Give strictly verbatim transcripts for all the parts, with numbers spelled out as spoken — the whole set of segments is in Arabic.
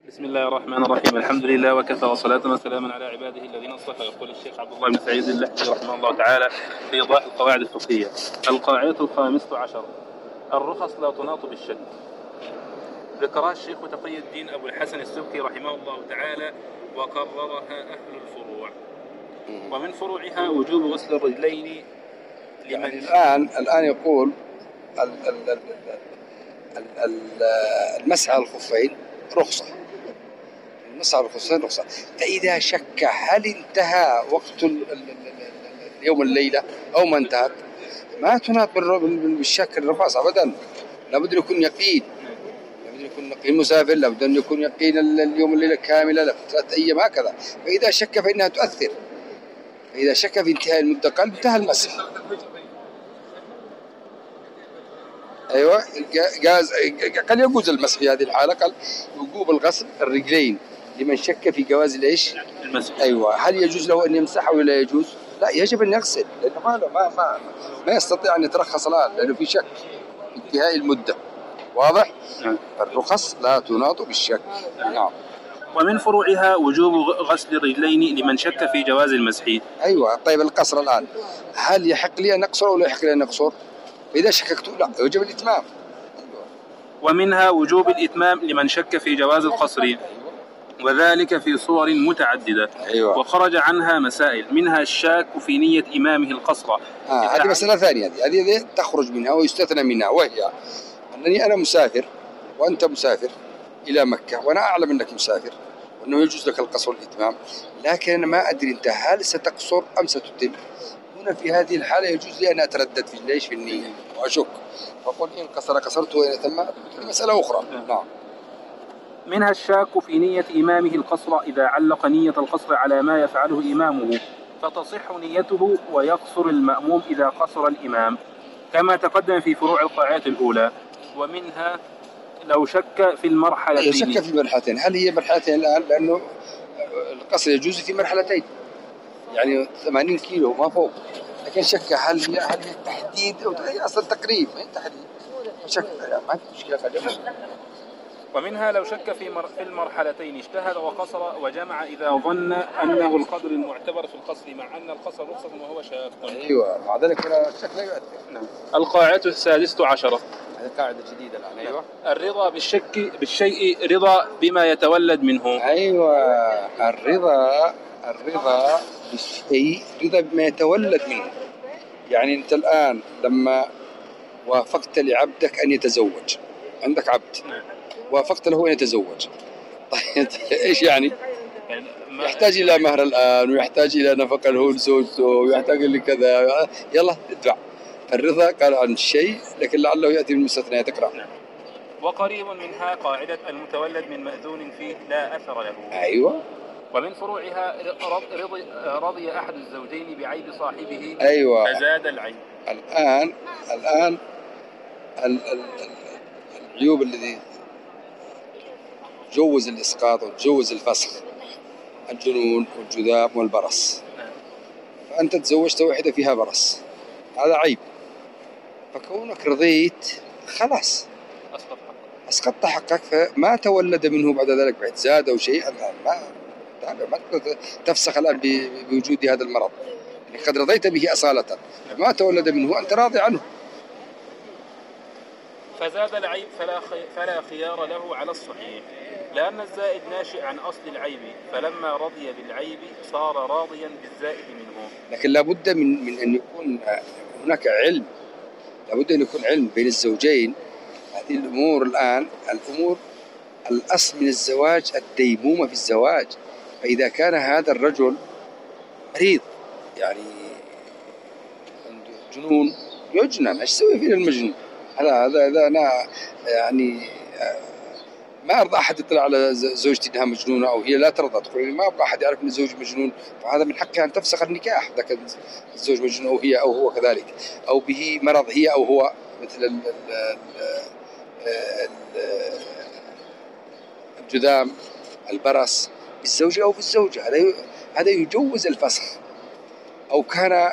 بسم الله الرحمن الرحيم. الحمد لله وكفى وصلاة وسلاما على عباده الذين اصطفى. يقول الشيخ عبد الله بن سعيد اللحدي رحمه الله تعالى في إيضاح القواعد الفقهية: القاعدة الخامسة عشر: الرخص لا تناط بالشك. ذكرها الشيخ تقي الدين أبو الحسن السبكي رحمه الله تعالى وقررها أهل الفروع. ومن فروعها وجوب غسل الرجلين لمن يعني الآن الآن يقول المسح على الخفين رخصة، المسح على الخفين رخصة. فإذا شك هل انتهى وقت اليوم الليلة أو ما انتهت، ما تناط بالشك الرخص أبدا. لابد أن يكون يقين، لابد أن يكون يقين مسافر، لابد أن يكون يقين اليوم الليلة كاملة لفترة أيام هكذا. فإذا شك فإنها تؤثر، فإذا شك في انتهاء المدة قال انتهى المسح. ايوه جاز، قال يجوز المسح في هذه الحاله. قال وجوب الغسل الرجلين لمن شك في جواز الايش؟ المسح. ايوه، هل يجوز له ان يمسحه ولا يجوز؟ لا، يجب ان يغسل، لانه ما ما ما, ما يستطيع ان يترخص الان لانه في شك في انتهاء المده. واضح؟ نعم. الرخص لا تناط بالشك. نعم. ومن فروعها وجوب غسل الرجلين لمن شك في جواز المسح. ايوه. طيب القصر الان، هل يحق لي ان اقصر ولا يحق لي ان اقصر؟ إذا شككت لا يجب الإتمام. ومنها وجوب الإتمام لمن شك في جواز القصر، وذلك في صور متعددة. أيوة. وخرج عنها مسائل، منها الشاك في نية إمامه القصر. آه هذه مسألة ثانية، هذه هذه تخرج منها ويستثنى منها، وهي أنني أنا مسافر وأنت مسافر إلى مكة، وأنا أعلم أنك مسافر وأنه يجوز لك القصر والإتمام، لكن أنا ما أدري أنت هل ستقصر أم ستتم. في هذه الحالة يجوز لي أن أتردد في ليش في النية وأشك، فقل إن قصر قصرت وإن تم مسألة أخرى. نعم. منها الشاك في نية إمامه القصر إذا علق نية القصر على ما يفعله إمامه فتصح نيته ويقصر المأموم إذا قصر الإمام، كما تقدم في فروع القاعدة الأولى. ومنها لو شك في المرحلتين. شك في المرحلتين، هل هي مرحلتين الآن؟ لأنه القصر يجوز في مرحلتين، يعني ثمانين كيلو ما فوق، لكن شك هل هي هل هي تحديد او هي اصلا تقريب، ما هي تحديد، شك ما في مشكله خلينا. ومنها لو شك في مر... في المرحلتين اجتهد وقصر وجمع اذا ظن انه القدر المعتبر في القصر مع ان القصر رخصة وهو شاق. ايوه، مع ذلك الشك لا يؤثر. نعم. القاعدة السادسة عشرة، هذه قاعدة جديدة الآن. أيوة. الرضا بالشك بالشيء رضا بما يتولد منه. أيوة، الرضا الرضا بالشيء رضا بما يتولد منه. يعني أنت الآن لما وافقت لعبدك أن يتزوج، عندك عبد وافقت له أن يتزوج، طيب إيش يعني؟ يحتاج إلى مهر الآن، ويحتاج إلى نفقة له لزوجته، ويحتاج لكذا، يلا ادفع. الرضا قال عن الشيء، لكن لعله يأتي من المستثنيات. تقرأ. وقريب منها قاعدة المتولد من مأذون فيه لا أثر له. أيوة. ومن فروعها رضي, رضي أحد الزوجين بعيب صاحبه. أيوة. فزاد العيب. الآن الآن ال ال العيوب الذي تجوز الإسقاط وتجوز الفسخ، الجنون والجذام والبرص. فأنت تزوجت واحدة فيها برص، هذا عيب، فكونك رضيت خلاص أسقطت حقك، فما تولد منه بعد ذلك بعد زاد أو شيء. ما ما تفسخ الآن بوجود هذا المرض، يعني قد رضيت به أصالة، ما تولد منه أنت راضي عنه. فزاد العيب فلا فلا خيار له على الصحيح، لأن الزائد ناشئ عن أصل العيب، فلما رضي بالعيب صار راضيا بالزائد منه. لكن لابد من من أن يكون هناك علم، لابد أن يكون علم بين الزوجين. هذه الأمور الآن الأمور الأصل من الزواج الديمومة في الزواج، فإذا كان هذا الرجل مريض يعني عنده جنون يجنن، ايش يسوي فيه المجنون؟ هذا هذا هذا أنا يعني ما أرضى أحد يطلع على زوجتي إنها مجنونة أو هي لا ترضى، تقول ما أبغى أحد يعرف إن زوجي مجنون، فهذا من حقها أن تفسخ النكاح إذا كان الزوج مجنون أو هي أو هو كذلك، أو به مرض هي أو هو، مثل الجذام، البرص، بالزوجة أو بالزوجة، هذا هذا يجوز الفسخ. أو كان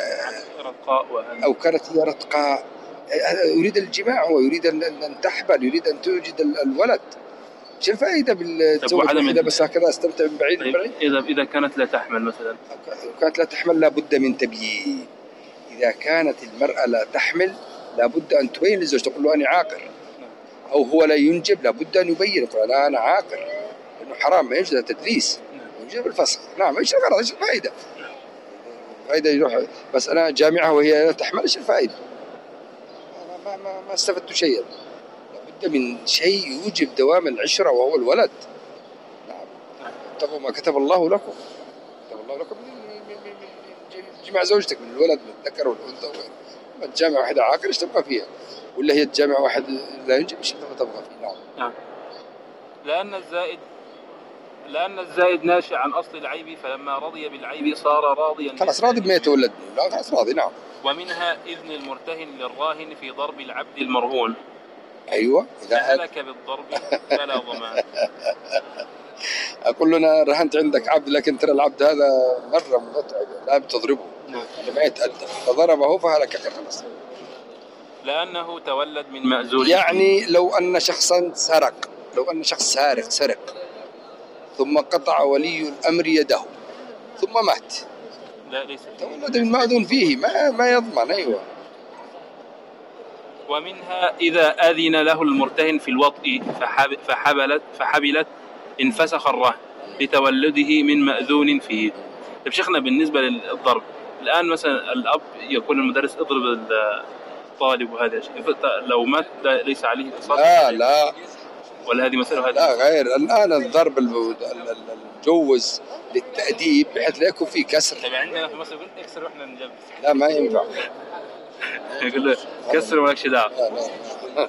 أو كانت هي رتقاء، يريد الجماع، ويريد أن تحبل، يريد أن توجد الولد، شو الفائدة بالتزوج وعدم وحدة ال- بس هكذا استمتع من بعيد طيب بعيد؟ إذا إذا كانت لا تحمل مثلا. كانت لا تحمل لابد من تبيين. إذا كانت المرأة لا تحمل لابد أن تبين للزوج، تقول له أنا عاقر، أو هو لا ينجب لابد أن يبين، يقول لا أنا عاقر، لأنه حرام ما يوجد تدليس، يوجد الفسخ. نعم ايش الغرض؟ ايش الفائدة؟ فائدة يروح بس أنا جامعة وهي لا تحمل، ايش الفائدة؟ أنا ما ما ما استفدت شيئا. لابد من شيء يوجب دوام العشرة وهو الولد. نعم، اتقوا ما كتب الله لكم، كتب الله لكم من جماع زوجتك، من الولد من الذكر والأنثى وغيره. ما تجامع واحدة عاقل ايش تبقى فيها؟ ولا هي تجامع واحد لا ينجب ايش تبقى فيه؟ نعم. نعم. لأن الزائد لأن الزائد ناشئ عن أصل العيب، فلما رضي بالعيب صار راضيا. خلاص راضي بما يتولد، لا خلاص راضي. نعم. ومنها إذن المرتهن للراهن في ضرب العبد المرهون. أيوة، إذا هلك بالضرب فلا ضمان. أقول له أنا رهنت عندك عبد، لكن ترى العبد هذا مرة متعب، لا بتضربه ما يتأدب، فضربه فهلك خلاص. لأنه تولد من مأزول. يعني لو أن شخصا سرق، لو أن شخص سارق سرق ثم قطع ولي الأمر يده ثم مات، لا ليس تولد من مأذون فيه، ما ما يضمن. أيوة. ومنها إذا أذن له المرتهن في الوطء فحب فحبلت فحبلت انفسخ الرهن لتولده من مأذون فيه. طيب شيخنا بالنسبة للضرب الآن مثلا الأب يقول المدرس اضرب الطالب، وهذا شيء لو مات ليس عليه إصابة. لا لا ولا هذه مسألة هذه؟ لا غير. الآن الضرب المجوز للتأديب بحيث لا يكون فيه كسر. طيب عندنا في مصر يقول اكسر واحنا نجبس. لا ما ينفع. يقول له كسر ومالكش دعوة. لا لا.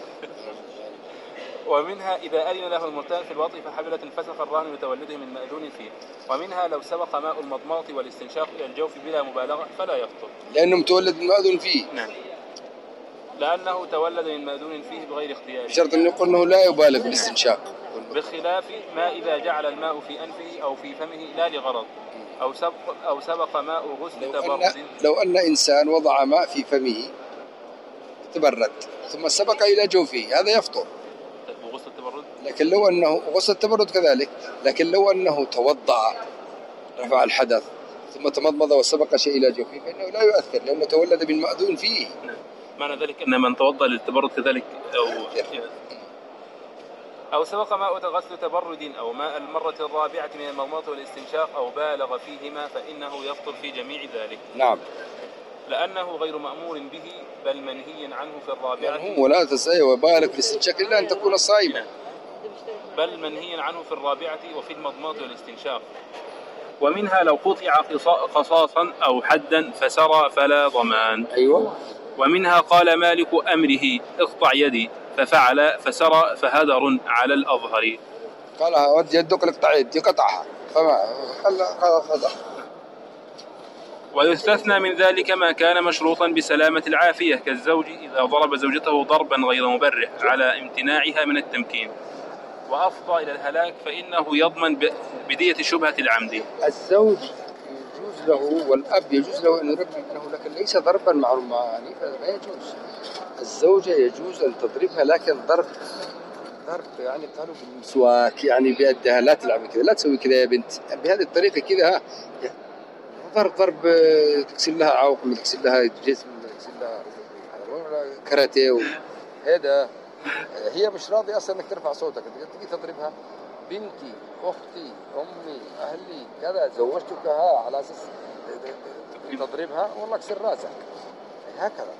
ومنها إذا أذن له المرتهن في الوطء فحبلت انفسخ الرهن لتولده من مأذون فيه. ومنها لو سبق ماء المضمضة والاستنشاق إلى الجوف بلا مبالغة فلا يفطر، لأنه متولد من مأذون فيه. نعم، لأنه تولد من مأذون فيه بغير اختيار، شرط أن يقول أنه لا يبالغ بالاستنشاق، بخلاف ما إذا جعل الماء في أنفه أو في فمه لا لغرض، أو سبق أو سبق ماء غسل لو تبرد. أن, لو أن إنسان وضع ماء في فمه تبرد ثم سبق إلى جوفه هذا يفطر. غسل التبرد. لكن لو أنه غسل التبرد كذلك، لكن لو أنه توضأ رفع الحدث ثم تمضمض وسبق شيء إلى جوفه فإنه لا يؤثر، لأنه تولد من مأذون فيه. معنى ذلك أن من توضأ للتبرد كذلك أو أو سبق ماء غسل تبرد أو ماء المرة الرابعة من المضمضة والاستنشاق أو بالغ فيهما فإنه يفطر في جميع ذلك. نعم. لأنه غير مأمور به بل منهي عنه في الرابعة. يعني ولا تسأي وبالغ في الاستنشاق إلا أن تكون صائما. بل منهي عنه في الرابعة وفي المضمضة والاستنشاق. ومنها لو قطع قصاصا أو حدا فسرى فلا ضمان. أيوة. ومنها قال مالك أمره اقطع يدي ففعل فسرى فهدر على الأظهر. قالها ود يدك اقطع يدي قطعها فما خذ. ويستثنى من ذلك ما كان مشروطا بسلامة العافية كالزوج إذا ضرب زوجته ضربا غير مبرح على امتناعها من التمكين وأفضى إلى الهلاك فإنه يضمن بدية شبهة العمد. الزوج يجوز له والأب يجوز له أن يربي ابنه، لكن ليس ضربا معروف يعني ما يجوز. الزوجة يجوز أن تضربها لكن ضرب ضرب يعني قالوا بالمسواك، يعني بيدها لا تلعب كذا، لا تسوي كذا يا بنت بهذه الطريقة كذا، ها ضرب ضرب تكسر لها عوق، تكسر لها جسم، تكسر لها كاراتيه هذا. هي مش راضية أصلا أنك ترفع صوتك، تجي تضربها بنتي أختي أمي أهلي كذا زوجتكها على أساس تضربها والله كسر راسك هكذا.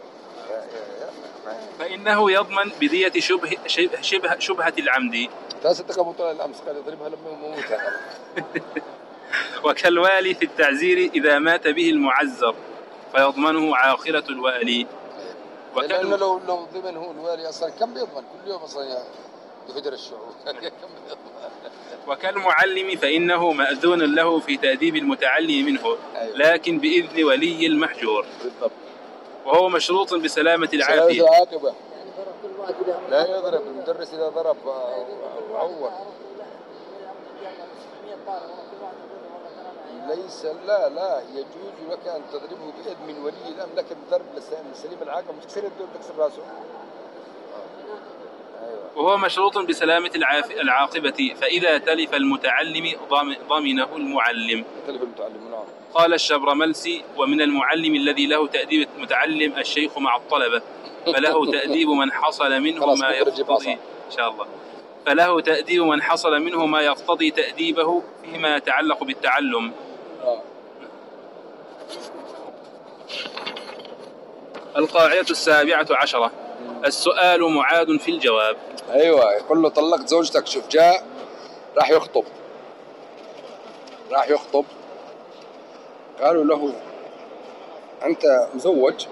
فإنه يضمن بدية شبه شبه شبهة العمد. تصدق أبو طلال الأمس قال يضربها لما يموت. وكالوالي في التعزير إذا مات به المعزر فيضمنه عاقلة الوالي. لأنه لو لو ضمن هو الوالي أصلا كم بيضمن كل يوم أصلا يهدر الشعور. وكالمعلم فإنه مأذون له في تأديب المتعلم منه لكن بإذن ولي المحجور. بالضبط. وهو مشروط بسلامة العافية. العاقبة. لا يضرب المدرس إذا ضرب عور. ليس لا لا يجوز لك أن تضربه بيد من ولي الأمر، لكن ضرب سليم العاقبة مش تكسر الدول تكسر راسه. وهو مشروط بسلامة العاف- العاقبة، فإذا تلف المتعلم ضم- ضمنه المعلم. تلف المتعلم. نعم. قال الشبرملسي: ومن المعلم الذي له تأديب المتعلم الشيخ مع الطلبة، فله تأديب من حصل منه خلاص ما بكرة جيب يقتضي عصا. إن شاء الله فله تأديب من حصل منه ما يقتضي تأديبه فيما يتعلق بالتعلم. آه. القاعدة السابعة عشرة: السؤال معاد في الجواب. ايوه، يقول له طلقت زوجتك. شوف، جاء راح يخطب راح يخطب قالوا له انت مزوج؟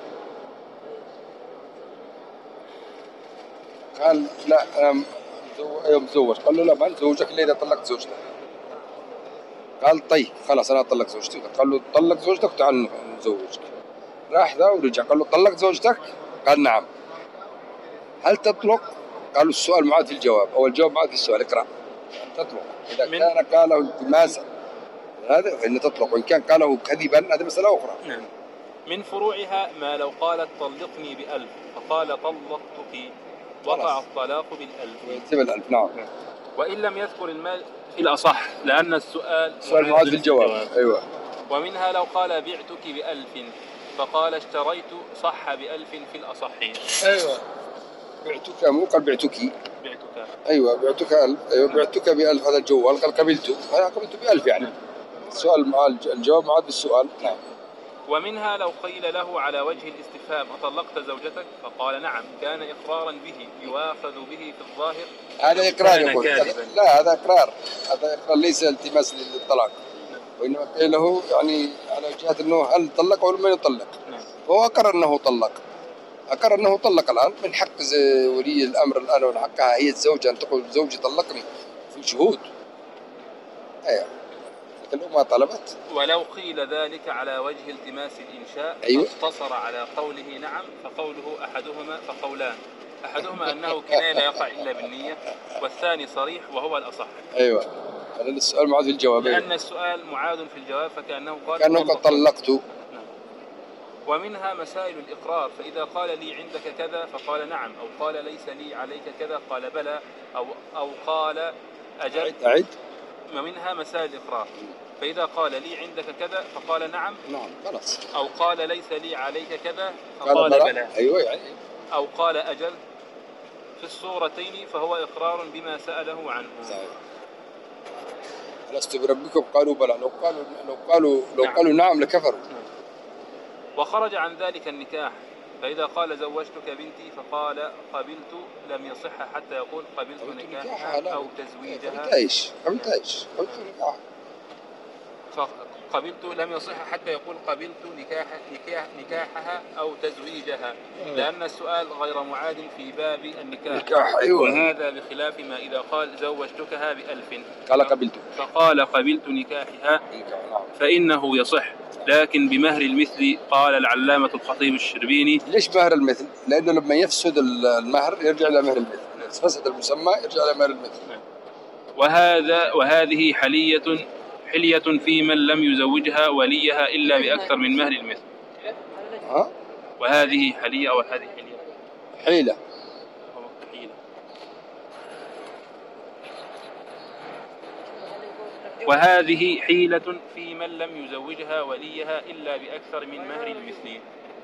قال لا انا مزوج. ايوه مزوج. قال له لا، ما نزوجك الا اذا طلقت زوجتك. قال طيب خلاص انا اطلق زوجتي. قال له طلق زوجتك وتعال نزوجك. راح ذا ورجع قال له طلقت زوجتك؟ قال نعم. هل تطلق؟ قالوا السؤال معاد في الجواب، او الجواب معاد في السؤال. اقرا. تطلق اذا من- كان قاله التماسا هذا فإن تطلق، وإن كان قاله كذبا هذه مسألة أخرى. نعم. من فروعها ما لو قالت طلقني بألف فقال طلقتك وقع خلاص. الطلاق بالألف. ويلزم الألف. نعم. وإن لم يذكر المال في الأصح، لأن السؤال السؤال معاد في الجواب. أيوة. ومنها لو قال بعتك بألف فقال اشتريت صح بألف في الأصح. أيوة. بعتك، مو قال بعتك. بعتك. أيوة بعتك ألف. أيوة بعتك بألف هذا الجوال. قال قبلته، أنا قبلته بألف يعني. السؤال مع الجواب معاد بالسؤال. نعم. ومنها لو قيل له على وجه الاستفهام أطلقت زوجتك فقال نعم، كان إقرارا به يؤاخذ به في الظاهر. هذا إقرار كان يقول. كاذبا. لا هذا إقرار. هذا إقرار ليس التماس للطلاق. وإنما قيل له يعني على جهة أنه هل طلق أو لم يطلق. نعم. هو أقر أنه طلق. أقر أنه طلق الآن. من حق ولي الأمر الآن ومن حقها هي الزوجة أن تقول زوجي طلقني في شهود. أيوة. لكن ما طلبت. ولو قيل ذلك على وجه التماس الإنشاء أيوة. اقتصر على قوله نعم، فقوله أحدهما فقولان: أحدهما أنه كناية لا يقع إلا بالنية، والثاني صريح وهو الأصح. أيوة. لأن السؤال معاد في الجواب. لأن السؤال معاد في الجواب، فكأنه قال كأنه قد طلقت. نعم. ومنها مسائل الإقرار، فإذا قال لي عندك كذا فقال نعم، أو قال ليس لي عليك كذا قال بلى، أو أو قال أجل. أعد. ومنها مسائل الإقرار، فإذا قال لي عندك كذا فقال نعم، نعم خلاص. أو قال ليس لي عليك كذا قال فقال بلى. بلى، أيوة يعني. أو قال أجل. في الصورتين فهو إقرار بما سأله عنه. صحيح. ألست بربكم؟ قالوا بلى. لو قالوا لو قالوا لو نعم. قالوا نعم لكفروا. وخرج عن ذلك النكاح، فإذا قال زوجتك بنتي فقال قبلت لم يصح حتى يقول قبلت نكاحها أو تزويجها. قبلت ايش؟ قبلت ايش؟ قبلت نكاح. قبلت لم يصح حتى يقول قبلت نكاح نكاح نكاحها أو تزويجها، لأن السؤال غير معاد في باب النكاح. نكاح. أيوة. وهذا بخلاف ما إذا قال زوجتكها بألف قال قبلت. فقال قبلت نكاحها نكاح. نعم. فإنه يصح، لكن بمهر المثل. قال العلامة الخطيب الشربيني: ليش مهر المثل؟ لأنه لما يفسد المهر يرجع إلى مهر المثل. فسد المسمى يرجع إلى مهر المثل. وهذا وهذه حلية حلية في من لم يزوجها وليها إلا بأكثر من مهر المثل. ها؟ وهذه حلية أو هذه حلية حيلة. حيلة. وهذه حيلة في من لم يزوجها وليها إلا بأكثر من مهر المثل.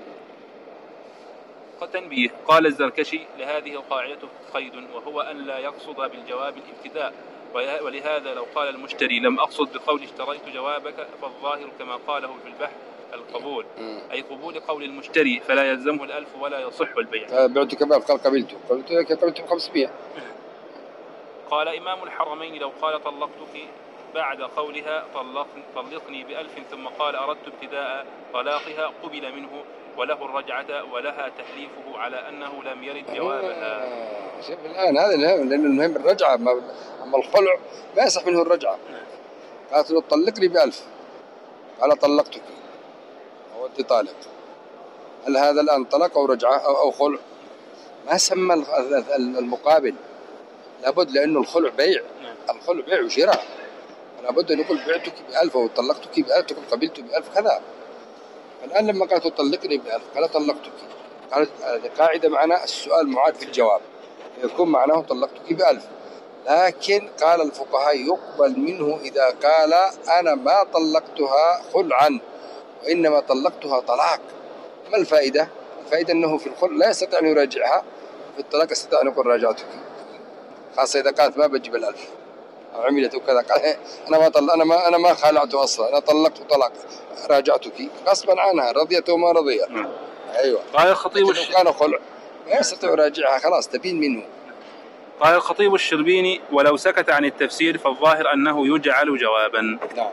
تنبيه: قال الزركشي: لهذه القاعدة قيد، وهو أن لا يقصد بالجواب الابتداء، ولهذا لو قال المشتري لم أقصد بقول اشتريت جوابك فالظاهر كما قاله في البحث القبول، أي قبول قول المشتري، فلا يلزمه الألف ولا يصح البيع. بعتك بألف قال قبلته. قبلته قبلته بخمسمائة. قال إمام الحرمين: لو قال طلقتك بعد قولها طلق طلقني بألف ثم قال أردت ابتداء طلاقها قبل منه وله الرجعة ولها تحليفه على أنه لم يرد جوابها. آه. شوف الآن هذا الهم، لأن المهم الرجعة. أما الخلع ما يصح منه الرجعة. قالت له طلقني بألف قال طلقتك أو أنت طالق. هل هذا الآن طلق أو رجعة أو, أو خلع؟ ما سمى المقابل. لابد، لأنه الخلع بيع. الخلع بيع وشراء. لابد أن يقول بعتك بألف أو طلقتك بألف تقول قبلت بألف كذا. الآن لما قالت طلقني بألف قال طلقتك، قالت هذه قاعدة معنا السؤال معاد في الجواب. يكون معناه طلقتك بألف. لكن قال الفقهاء يقبل منه إذا قال أنا ما طلقتها خلعا وإنما طلقتها طلاق. ما الفائدة؟ الفائدة أنه في الخلع لا يستطيع أن يراجعها، في الطلاق يستطيع أن يقول راجعتك، خاصة إذا قالت ما بجيب الألف أو عملت وكذا، قال أنا ما طل... أنا ما أنا ما خالعته أصلا، أنا طلقت طلاق راجعتك غصبا عنها رضيت وما رضيت. أيوة. قال الخطيب لو الش... كان خلع ما يستطيع يراجعها، خلاص تبين منه. قال الخطيب الشربيني ولو سكت عن التفسير فالظاهر أنه يجعل جوابا. نعم.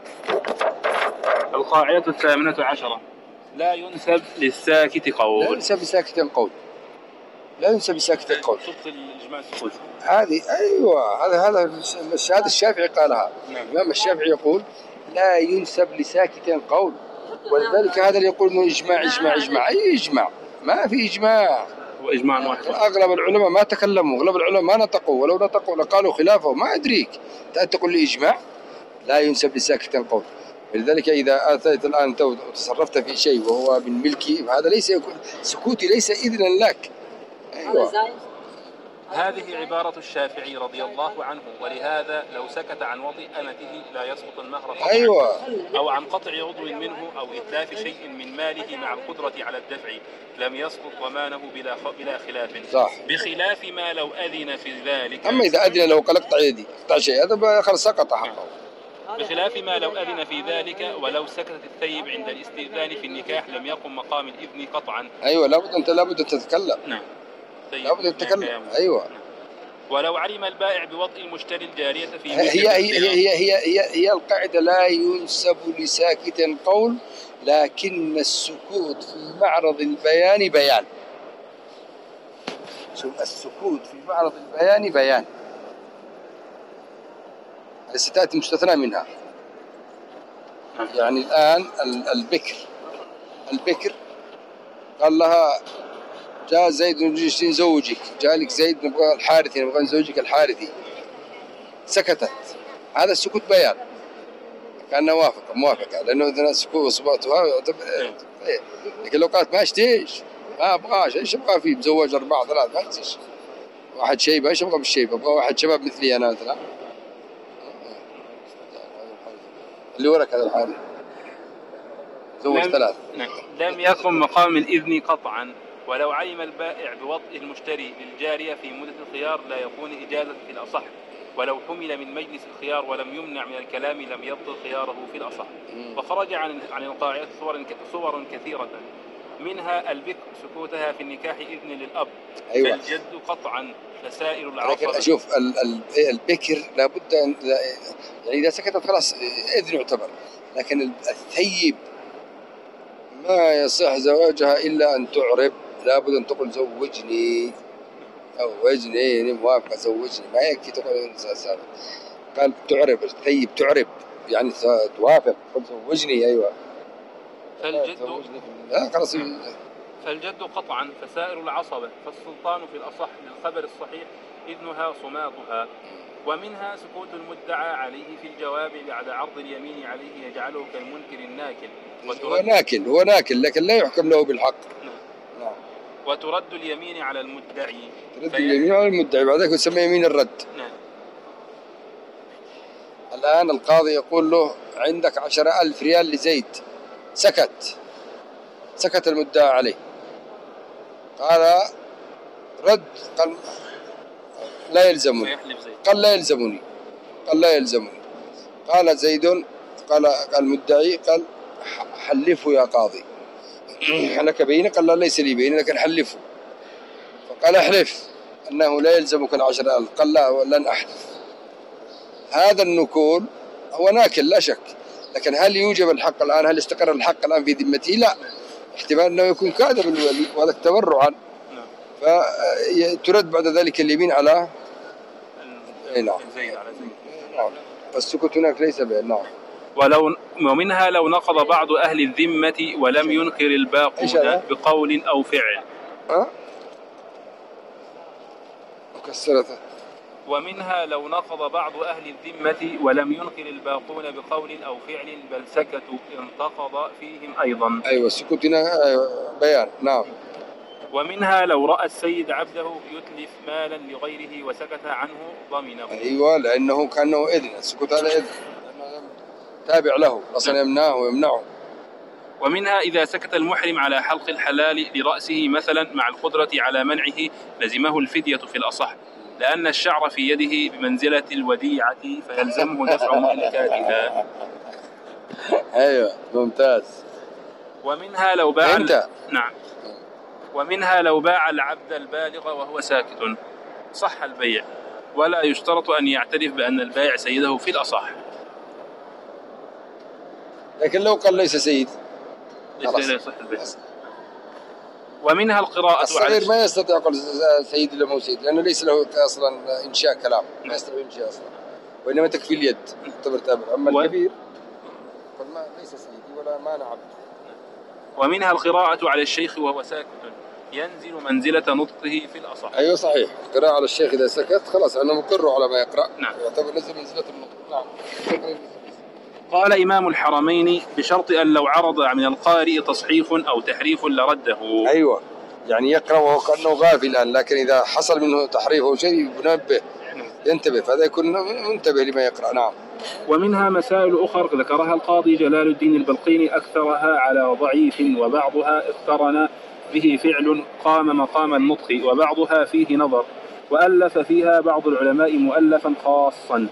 القاعدة الثامنة عشرة لا ينسب للساكت قول. لا ينسب لساكت قول، لا ينسب لساكت قول. تبطل الإجماع السكوت. هذه أيوة، هذا هذا هذا الشافعي قالها. الإمام الشافعي يقول لا ينسب لساكت قول، ولذلك هذا اللي يقول إنه إجماع إجماع إجماع، أي إجماع؟ ما في إجماع. هو إجماع واحد. أغلب العلماء ما تكلموا، أغلب العلماء ما نطقوا، ولو نطقوا لقالوا خلافه، ما أدريك أنت تقول لي إجماع. لا ينسب لساكت قول. لذلك إذا أتيت الآن وتصرفت في شيء وهو من ملكي هذا ليس يكون سكوتي ليس إذنا لك. أيوة. هذه عبارة الشافعي رضي الله عنه، ولهذا لو سكت عن وطئ أمته لا يسقط المهر قطعا. أيوة. أو عن قطع عضو منه أو إتلاف شيء من ماله مع القدرة على الدفع لم يسقط ضمانه بلا بلا خلاف. صح. بخلاف ما لو أذن في ذلك. أما إذا أذن لو قال اقطع يدي اقطع شيء هذا خلاص سقط حقه. بخلاف ما لو أذن في ذلك ولو سكتت الثيب عند الاستئذان في النكاح لم يقم مقام الإذن قطعا. أيوة لابد أنت لابد أن تتكلم. نعم. لابد أن تتكلم. أيوة. ولو علم البائع بوطء المشتري الجارية في هي هي هي هي هي هي, هي القاعدة لا ينسب لساكت قول، لكن السكوت في معرض البيان بيان. شوف السكوت في معرض البيان بيان. ستأتي مستثنى منها. يعني الآن البكر البكر قال لها جاء زيد نريد نزوجك، جاء لك زيد نبغى الحارثي نبغى نزوجك الحارثي، سكتت، هذا السكوت بيان كأنها موافقة موافقة لأنه إذا السكوت وصباتها. لكن لو قالت ما اشتيش ما أبغاش، إيش أبغى فيه مزوج أربعة ثلاثة ما أشتيش، واحد شيبة إيش أبغى بالشيبة، أبغى واحد شباب مثلي أنا مثلا اللي وراك هذا الحارث زوج ثلاث. نعم. لم يقم مقام الإذن قطعا. ولو علم البائع بوطء المشتري للجارية في مدة الخيار لا يكون إجازة في الأصح، ولو حمل من مجلس الخيار ولم يمنع من الكلام لم يبطل خياره في الأصح. وخرج عن عن القاعدة صور صور كثيرة، منها البكر سكوتها في النكاح إذن للأب. أيوة. فالجد قطعا فسائر العصبة. لكن أشوف البكر لابد أن يعني إذا سكتت خلاص إذن يعتبر، لكن الثيب ما يصح زواجها إلا أن تعرب، لابد أن تقول زوجني أو وجني يعني موافقة زوجني، ما يكفي تقول سابق. قال تعرب الثيب تعرب يعني توافق تقول زوجني. أيوة. فالجد لا خلاص. فالجد قطعا فسائر العصبة. فالسلطان في الأصح للخبر الصحيح إذنها صماتها. ومنها سكوت المدعى عليه في الجواب بعد عرض اليمين عليه يجعله كالمنكر الناكل. هو ناكل هو ناكل لكن لا يحكم له بالحق. نعم. وترد اليمين على المدعي. ترد اليمين على المدعي بعدك يسمى يمين الرد. نعم. الآن القاضي يقول له عندك عشرة ألف ريال لزيد، سكت سكت المدعى عليه، قال رد، قال لا يلزمني، قال لا يلزمني قال لا يلزمني قال زيد قال قال المدعي قال حلفه يا قاضي لك بينه، قال لا ليس لي بينه لكن حلفه، فقال احلف أنه لا يلزمك العشرة ألف، قال لا لن أحلف. هذا النكول هو ناكل لا شك، لكن هل يوجب الحق الآن؟ هل استقر الحق الآن في ذمته؟ لا، احتمال أنه يكون كاذب الولي وهذا تبرعا، فترد بعد ذلك اليمين على نعم نعم. فالسكوت هناك ليس بين. نعم. ولو ومنها لو نقض بعض أهل الذمة ولم ينكر الباقون بقول أو فعل. أه؟ مكسرته. ومنها لو نقض بعض أهل الذمة ولم ينكر الباقون بقول أو فعل بل سكتوا انتقض فيهم أيضا. أيوة السكوت هنا بيان. نعم. ومنها لو رأى السيد عبده يتلف مالا لغيره وسكت عنه ضمنه. أيوة، لأنه كأنه إذن، السكوت هذا إذن تابع له أصلا، يمنعه ويمنعه. ومنها إذا سكت المحرم على حلق الحلال لرأسه مثلا مع القدرة على منعه لزمه الفدية في الأصح، لأن الشعر في يده بمنزلة الوديعة فيلزمه دفع مهلكاتها. أيوة ممتاز. ومنها لو باع انت. نعم. ومنها لو باع العبد البالغ وهو ساكت صح البيع، ولا يشترط أن يعترف بأن البائع سيده في الأصح. لكن لو قال ليس سيد ليس يصح البيع. ومنها القراءة الصغير ما يستطيع يقول سيد إلا مو سيد، لأنه ليس له أصلا إنشاء كلام، ما يستطيع إنشاء أصلا، وإنما تكفي اليد تعتبر تابع. أما و... الكبير قل ما ليس سيدي ولا ما أنا عبد. ومنها القراءة على الشيخ وهو ساكت ينزل منزلة نطقه في الأصح. أيوة صحيح، القراءة على الشيخ إذا سكت خلاص أنه مقر على ما يقرأ. نعم. يعتبر نزل منزلة النطق. نعم. قال إمام الحرمين بشرط أن لو عرض من القارئ تصحيف أو تحريف لرده. أيوة، يعني يقرأ وهو كأنه غافل الآن، لكن إذا حصل منه تحريف أو شيء ينبه ينتبه، فهذا يكون منتبه لما يقرأ. نعم. ومنها مسائل أخرى ذكرها القاضي جلال الدين البلقيني أكثرها على ضعيف، وبعضها اقترن به فعل قام مقام النطق، وبعضها فيه نظر، وألف فيها بعض العلماء مؤلفا خاصا.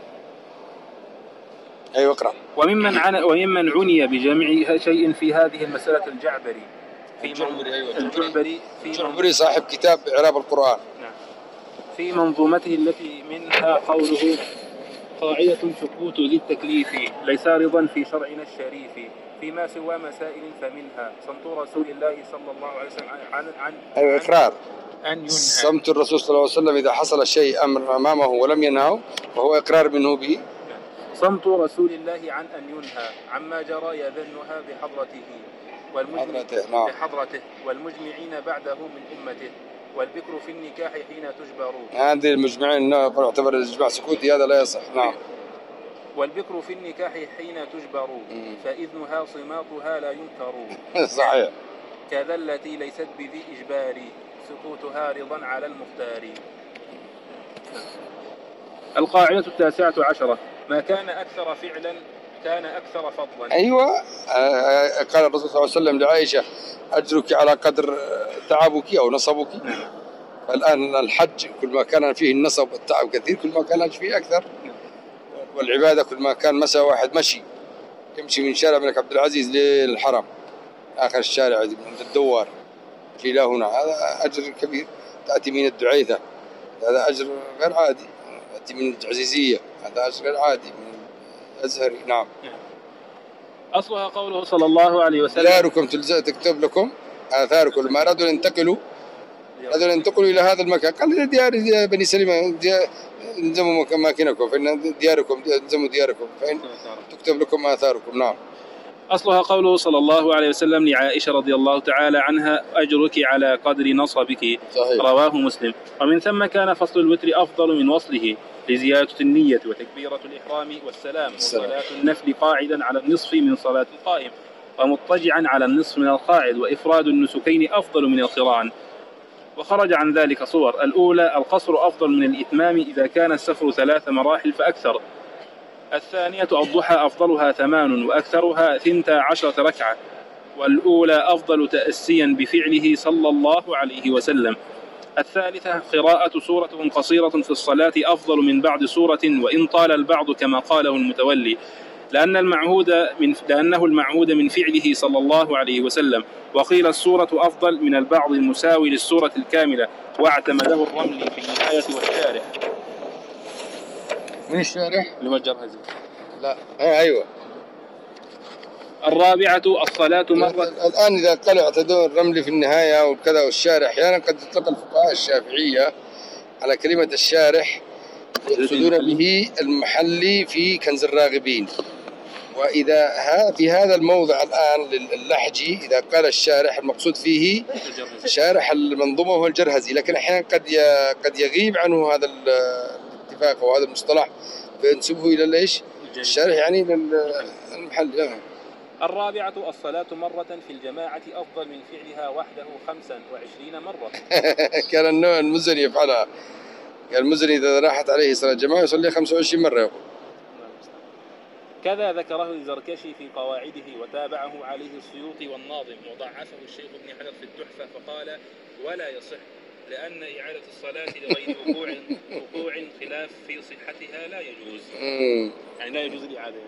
أيوة اقرأ. وممن عن وممن عني بجميع شيء في هذه المسألة الجعبري في الجعبري. أيوة. الجعبري في الجعبري صاحب كتاب إعراب القرآن. نعم. في منظومته التي منها قوله قاعدة سكوت ذي التكليف ليس رضا في شرعنا الشريف فيما سوى مسائل فمنها صمت رسول الله صلى الله عليه وسلم عن عن أيوة إقرار أن ينهى. صمت الرسول صلى الله عليه وسلم إذا حصل شيء أمر أمامه ولم ينهه فهو إقرار منه به. صمت رسول الله عن أن ينهى عما جرى يذنها بحضرته والمجمع بحضرته والمجمعين بعده من أمته والبكر في النكاح حين تجبر. هذه المجمعين يعتبر الإجماع سكوتي، هذا لا يصح. نعم. والبكر في النكاح حين تجبر فإذنها صماتها لا ينكر. صحيح. كذا التي ليست بذي إجبار سكوتها رضا على المختار. القاعدة التاسعة عشرة ما كان أكثر فعلا كان أكثر فضلا. أيوة. قال الرسول صلى الله عليه وسلم لعائشة أجرك على قدر تعبك أو نصبك. الآن الحج كل ما كان فيه النصب والتعب كثير كل ما كان فيه أكثر، والعبادة كل ما كان مساء واحد مشي يمشي من شارع الملك عبد العزيز للحرم آخر الشارع عند الدوار إلى هنا، هذا أجر كبير. تأتي من الدعيثة هذا أجر غير عادي، تأتي من العزيزية هذا أجر غير عادي، من الأزهري. نعم. أصلها قوله صلى الله عليه وسلم دياركم تكتب لكم آثاركم. لما أرادوا أن ينتقلوا أرادوا أن ينتقلوا إلى هذا المكان قال ديار بني سليمان انزموا أماكنكم فإن دياركم انزموا دياركم فإن تكتب لكم آثاركم. نعم. أصلها قوله صلى الله عليه وسلم لعائشة رضي الله تعالى عنها أجرك على قدر نصبك. صحيح. رواه مسلم. ومن ثم كان فصل الوتر أفضل من وصله لزيادة النية وتكبيرة الإحرام والسلام وصلاة النفل قاعدا على النصف من صلاة القائم ومضطجعا على النصف من القاعد، وإفراد النسكين أفضل من القران. وخرج عن ذلك صور: الأولى القصر أفضل من الإتمام إذا كان السفر ثلاث مراحل فأكثر. الثانية الضحى أفضلها ثمان وأكثرها ثنتا عشرة ركعة، والأولى أفضل تأسيا بفعله صلى الله عليه وسلم. الثالثة قراءة سورة قصيرة في الصلاة أفضل من بعض سورة وإن طال البعض كما قاله المتولي، لأن المعهود من لأنه المعهود من فعله صلى الله عليه وسلم. وقيل السورة أفضل من البعض المساوي للسورة الكاملة، واعتمده الرملي في النهاية والشارح. من الشارح؟ لمجرهزي. لا. أيوة. الرابعة الصلاة مرة. الآن إذا قال اعتدوا الرملي في النهاية وكذا والشارح أحيانا قد يطلق الفقهاء الشافعية على كلمة الشارح يقصدون به المحلي في كنز الراغبين. وإذا في هذا الموضع الآن للحجي إذا قال الشارح المقصود فيه شارح المنظومة هو الجرهزي، لكن أحيانا قد قد يغيب عنه هذا الاتفاق وهذا المصطلح فينسبه إلى ليش الشارح يعني للمحلي. الرابعة الصلاة مرة في الجماعة أفضل من فعلها وحده خمسا وعشرين مرة. كان النوع المزني يفعلها، كان المزني إذا راحت عليه صلاة الجماعة يصلي خمسة وعشرين مرة يقول. كذا ذكره الزركشي في قواعده، وتابعه عليه السيوطي والناظم، وضعفه الشيخ ابن حجر في التحفة فقال: ولا يصح، لأن إعادة الصلاة لغير وقوع وقوع خلاف في صحتها لا يجوز. يعني لا يجوز الإعادة.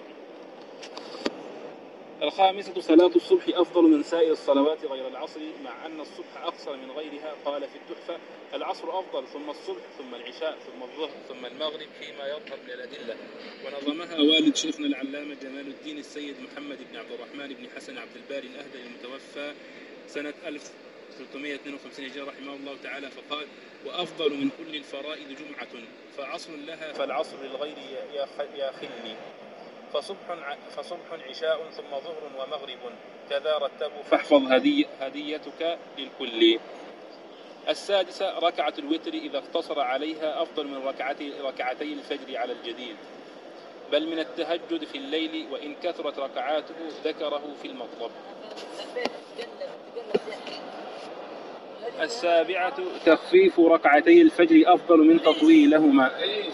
الخامسة صلاة الصبح أفضل من سائر الصلوات غير العصر، مع أن الصبح أقصر من غيرها. قال في التحفة: العصر أفضل، ثم الصبح، ثم العشاء، ثم الظهر، ثم المغرب، فيما يظهر من الأدلة. ونظمها والد شيخنا العلامة جمال الدين السيد محمد بن عبد الرحمن بن حسن عبد الباري الأهدى المتوفى سنة ألف وثلاثمائة واثنين وخمسين هجرة رحمه الله تعالى، فقال: وأفضل من كل الفرائض جمعة، فعصر لها فالعصر للغير يا خلي، فصبح فصبح عشاء، ثم ظهر ومغرب، كذا رتبوا فاحفظ هدي هديتك للكل. السادسة ركعة الوتر إذا اقتصر عليها أفضل من ركعتي ركعتي الفجر على الجديد، بل من التهجد في الليل، وإن كثرت ركعاته ذكره في المطلب. السابعة تخفيف ركعتي الفجر أفضل من تطويلهما.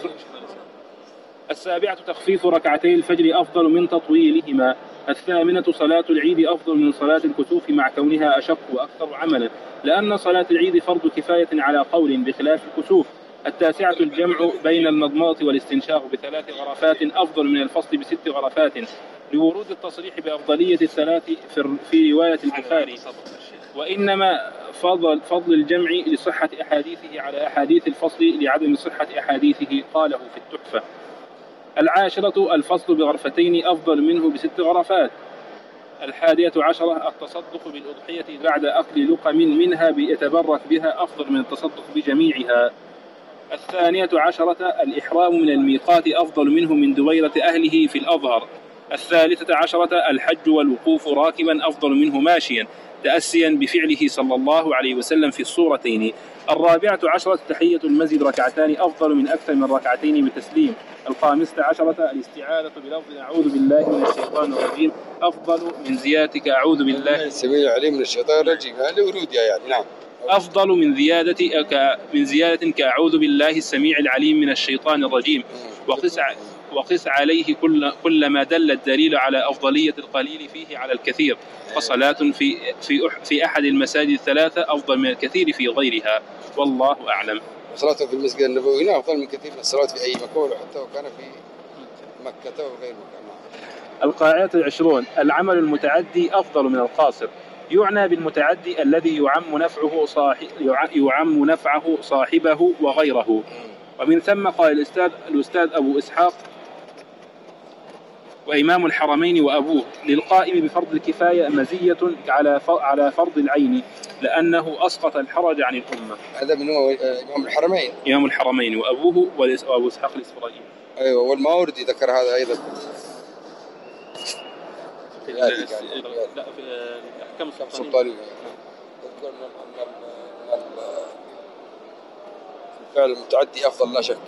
السابعة تخفيف ركعتي الفجر أفضل من تطويلهما. الثامنة صلاة العيد أفضل من صلاة الكسوف، مع كونها أشق وأكثر عملا، لأن صلاة العيد فرض كفاية على قول بخلاف الكسوف. التاسعة الجمع بين المضمضة والاستنشاق بثلاث غرفات أفضل من الفصل بست غرفات، لورود التصريح بأفضلية الثلاث في رواية البخاري، وإنما فضل, فضل الجمع لصحة أحاديثه على أحاديث الفصل لعدم صحة أحاديثه. قاله في التحفة. العاشرة الفصل بغرفتين أفضل منه بست غرفات. الحادية عشرة التصدق بالأضحية بعد أكل لقم منها بيتبرك بها أفضل من التصدق بجميعها. الثانية عشرة الإحرام من الميقات أفضل منه من دويرة أهله في الأظهر. الثالثة عشرة الحج والوقوف راكبا أفضل منه ماشيا، تأسيا بفعله صلى الله عليه وسلم في الصورتين. الرابعة عشرة تحية المسجد ركعتان أفضل من أكثر من ركعتين بتسليم. الخامسة عشرة الاستعاذة بلفظ أعوذ بالله من الشيطان الرجيم أفضل من زيادتك أعوذ بالله السميع العليم من الشيطان الرجيم، هذا ورودها يعني. نعم. أفضل من زيادة من زيادة كأعوذ بالله السميع العليم من الشيطان الرجيم. وقس وقس عليه كل كل ما دل الدليل على أفضلية القليل فيه على الكثير، فصلاة في في في أحد المساجد الثلاثة أفضل من الكثير في غيرها، والله أعلم. صلاة في المسجد النبوي هنا أفضل من كثير من الصلاة في أي مكان، حتى وكان في مكة وغير مكة. القاعدة العشرون العمل المتعدي أفضل من القاصر. يعنى بالمتعدي الذي يعم نفعه صاحب يعم نفعه صاحبه وغيره. ومن ثم قال الأستاذ الأستاذ أبو إسحاق وإمام الحرمين وأبوه: للقائم بفرض الكفاية مزية على على فرض العين، لأنه أسقط الحرج عن الأمة. هذا من هو إمام الحرمين إمام الحرمين وأبوه وأبو إسحاق الإسرائيلي. أيوة، والماوردي ذكر هذا أيضا في لا في الأحكام السلطانية. يذكر أن الفعل المتعدي أفضل لا شك.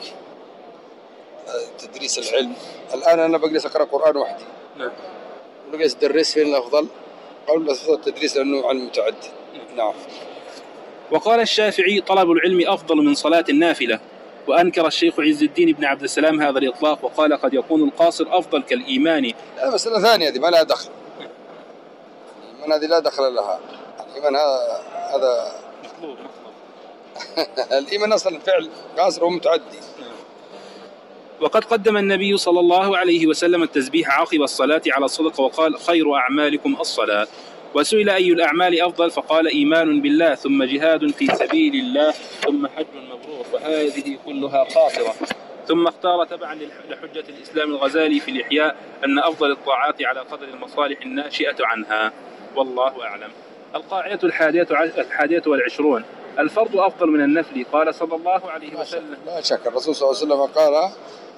تدريس العلم، الآن أنا بجلس أقرأ قرآن وحدي. نعم. بجلس أدرس فين الأفضل؟ قبل التدريس لأنه علم متعدي. نعم. وقال الشافعي: طلب العلم أفضل من صلاة النافلة. وأنكر الشيخ عز الدين بن عبد السلام هذا الإطلاق، وقال: قد يكون القاصر أفضل كالإيمان. لا، مسألة ثانية هذه ما لها دخل. الإيمان هذه لا دخل لها. الإيمان هذا هذا مطلوب. الإيمان أصلا فعل قاصر ومتعدي. وقد قدم النبي صلى الله عليه وسلم التسبيح عقب الصلاة على الصدقة، وقال: خير أعمالكم الصلاة. وسئل أي الأعمال أفضل، فقال: إيمان بالله، ثم جهاد في سبيل الله، ثم حج مبرور، وهذه كلها قاصرة. ثم اختار تبعا لحجة الإسلام الغزالي في الإحياء أن أفضل الطاعات على قدر المصالح الناشئة عنها، والله أعلم. القاعدة الحادية الحادية والعشرون الفرض أفضل من النفل. قال صلى الله عليه وسلم: لا شك الرسول صلى الله عليه وسلم قال: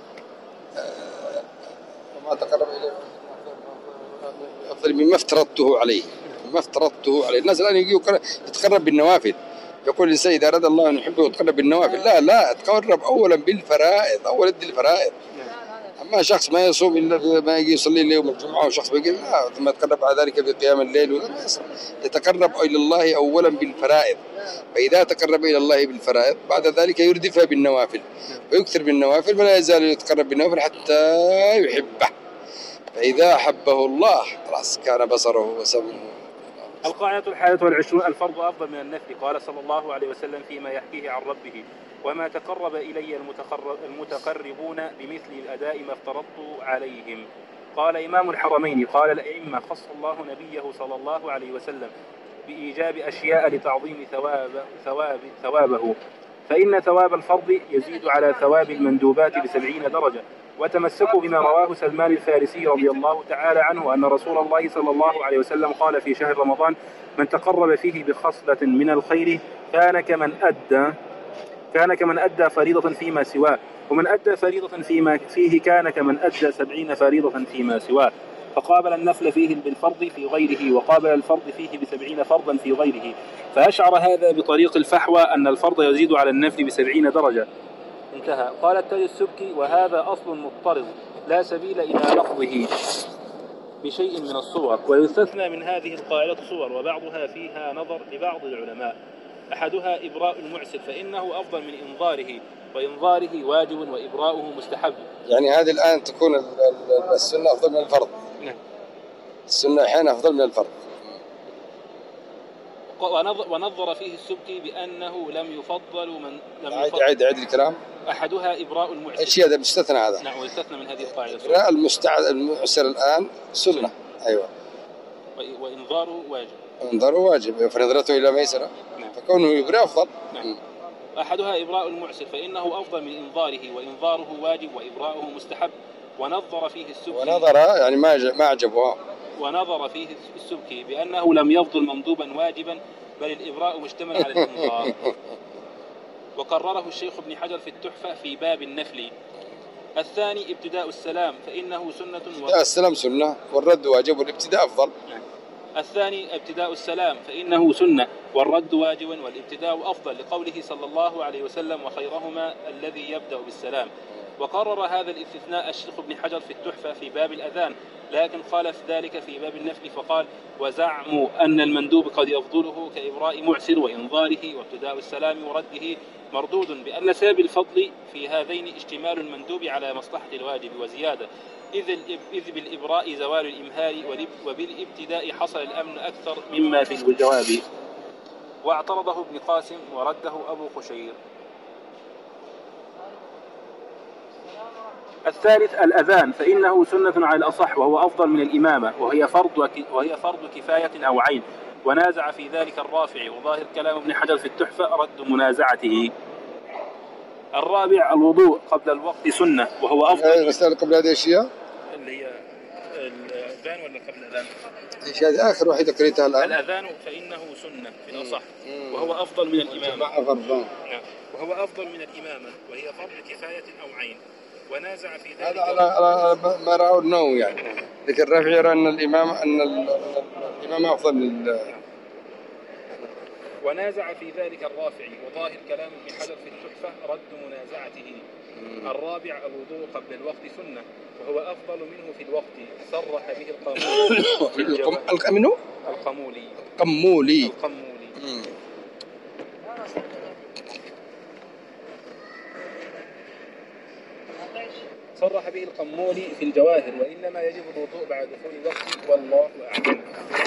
وما تقرب إليه أفضل مما افترضته عليه. مما افترضته عليه. الناس الآن يجوا يتقرب بالنوافل، يقول الإنسان إذا أراد الله أن يحبه يتقرب بالنوافل. لا لا، تقرب أولا بالفرائض، أولا ادي الفرائض. أما شخص ما يصوم إلا ما يجي يصلي إلا يوم الجمعة، وشخص بيقول لا ثم يتقرب على ذلك بقيام الليل ولا ما يصل. يتقرب إلى الله أولا بالفرائض، فإذا تقرب إلى الله بالفرائض بعد ذلك يردفها بالنوافل ويكثر بالنوافل، فلا يزال يتقرب بالنوافل حتى يحبه، فإذا أحبه الله خلاص كان بصره وسمعه. القاعدة الحادية والعشرون: الفرض أفضل من النفل. قال صلى الله عليه وسلم فيما يحكيه عن ربه: وما تقرب إلي المتقربون بمثل الأداء ما افترضت عليهم. قال إمام الحرمين: قال الأئمة: خص الله نبيه صلى الله عليه وسلم بإيجاب أشياء لتعظيم ثواب ثواب ثوابه، فإن ثواب الفرض يزيد على ثواب المندوبات بسبعين درجة. وتمسكوا بما رواه سلمان الفارسي رضي الله تعالى عنه أن رسول الله صلى الله عليه وسلم قال في شهر رمضان: من تقرب فيه بخصلة من الخير كان كمن أدى كان كمن أدى فريضة فيما سواه، ومن أدى فريضة فيما فيه كان كمن أدى سبعين فريضة فيما سواه. فقابل النفل فيه بالفرض في غيره، وقابل الفرض فيه بسبعين فرضا في غيره، فأشعر هذا بطريق الفحوى أن الفرض يزيد على النفل بسبعين درجة. انتهى. قال التاج السبكي: وهذا أصل مضطرد لا سبيل إلى نقضه بشيء من الصور، ويستثنى من هذه القاعدة صور، وبعضها فيها نظر لبعض العلماء. أحدها إبراء المعسر، فإنه أفضل من إنظاره، وإنظاره واجب وإبراؤه مستحب. يعني هذه الآن تكون السنة أفضل من الفرض. نعم. السنة أحيانا أفضل من الفرض. ونظر فيه السبكي بأنه لم يفضل من لم عيد عيد عيد الكلام. أحدها إبراء المعسر. إيش هذا مستثنى هذا؟ نعم، ويستثنى من هذه القاعدة. إبراء المستعد المعسر الآن سنة. أيوة. وإنظاره واجب. إنظاره واجب، فنظرته إلى ميسرة. نعم. فكونه يبرأ أفضل. نعم. أحدها إبراء المعسر، فإنه أفضل من إنظاره، وإنظاره واجب وإبراؤه مستحب. ونظر فيه السبكي ونظر يعني ما ما عجبه. ونظر فيه السبكي بأنه لم يفضل مندوبا واجبا، بل الإبراء مشتمل على الإنظار. وقرره الشيخ ابن حجر في التحفة في باب النفل. الثاني ابتداء السلام، فإنه سنة. ابتداء السلام سنة والرد واجب والابتداء أفضل. الثاني ابتداء السلام، فإنه سنة والرد واجب والابتداء أفضل، لقوله صلى الله عليه وسلم: وخيرهما الذي يبدأ بالسلام. وقرر هذا الاستثناء الشيخ ابن حجر في التحفة في باب الأذان، لكن خالف ذلك في باب النفل فقال: وزعموا أن المندوب قد يفضله كإبراء معسر وإنظاره وابتداء السلام ورده مردود، بأن سبب الفضل في هذين اشتمال المندوب على مصلحة الواجب وزيادة، إذ بالإبراء زوال الإمهال، وبالابتداء حصل الأمن أكثر مما في الجواب. واعترضه ابن قاسم ورده أبو خشير. الثالث الأذان، فإنه سنة على الأصح، وهو أفضل من الإمامة، وهي فرض وهي فرض كفاية أو عين. ونازع في ذلك الرافعي، وظاهر كلام ابن حجر في التحفة رد منازعته. الرابع الوضوء قبل الوقت سنة، وهو أفضل. مسألة قبل هذه الأشياء اللي هي الأذان ولا قبل الأذان؟ إيش هذه آخر واحدة قريتها الآن؟ الأذان فإنه سنة في الأصح، وهو أفضل من الإمامة. نعم، وهو أفضل من الإمامة، وهي فرض كفاية أو عين. ونازع في ذلك. هذا على على ما رأوا النوم يعني، لكن الرافعي يرى أن الإمام أن الإمام أفضل من. ونازع في ذلك الرافعي، وظاهر كلام ابن حجر في التحفة رد منازعته. الرابع الوضوء قبل الوقت سنة، وهو أفضل منه في الوقت، صرح به القامولي. القمولي القمولي القمولي القمولي صرح به القمولي في الجواهر، وإنما يجب الوضوء بعد دخول الوقت، والله أعلم.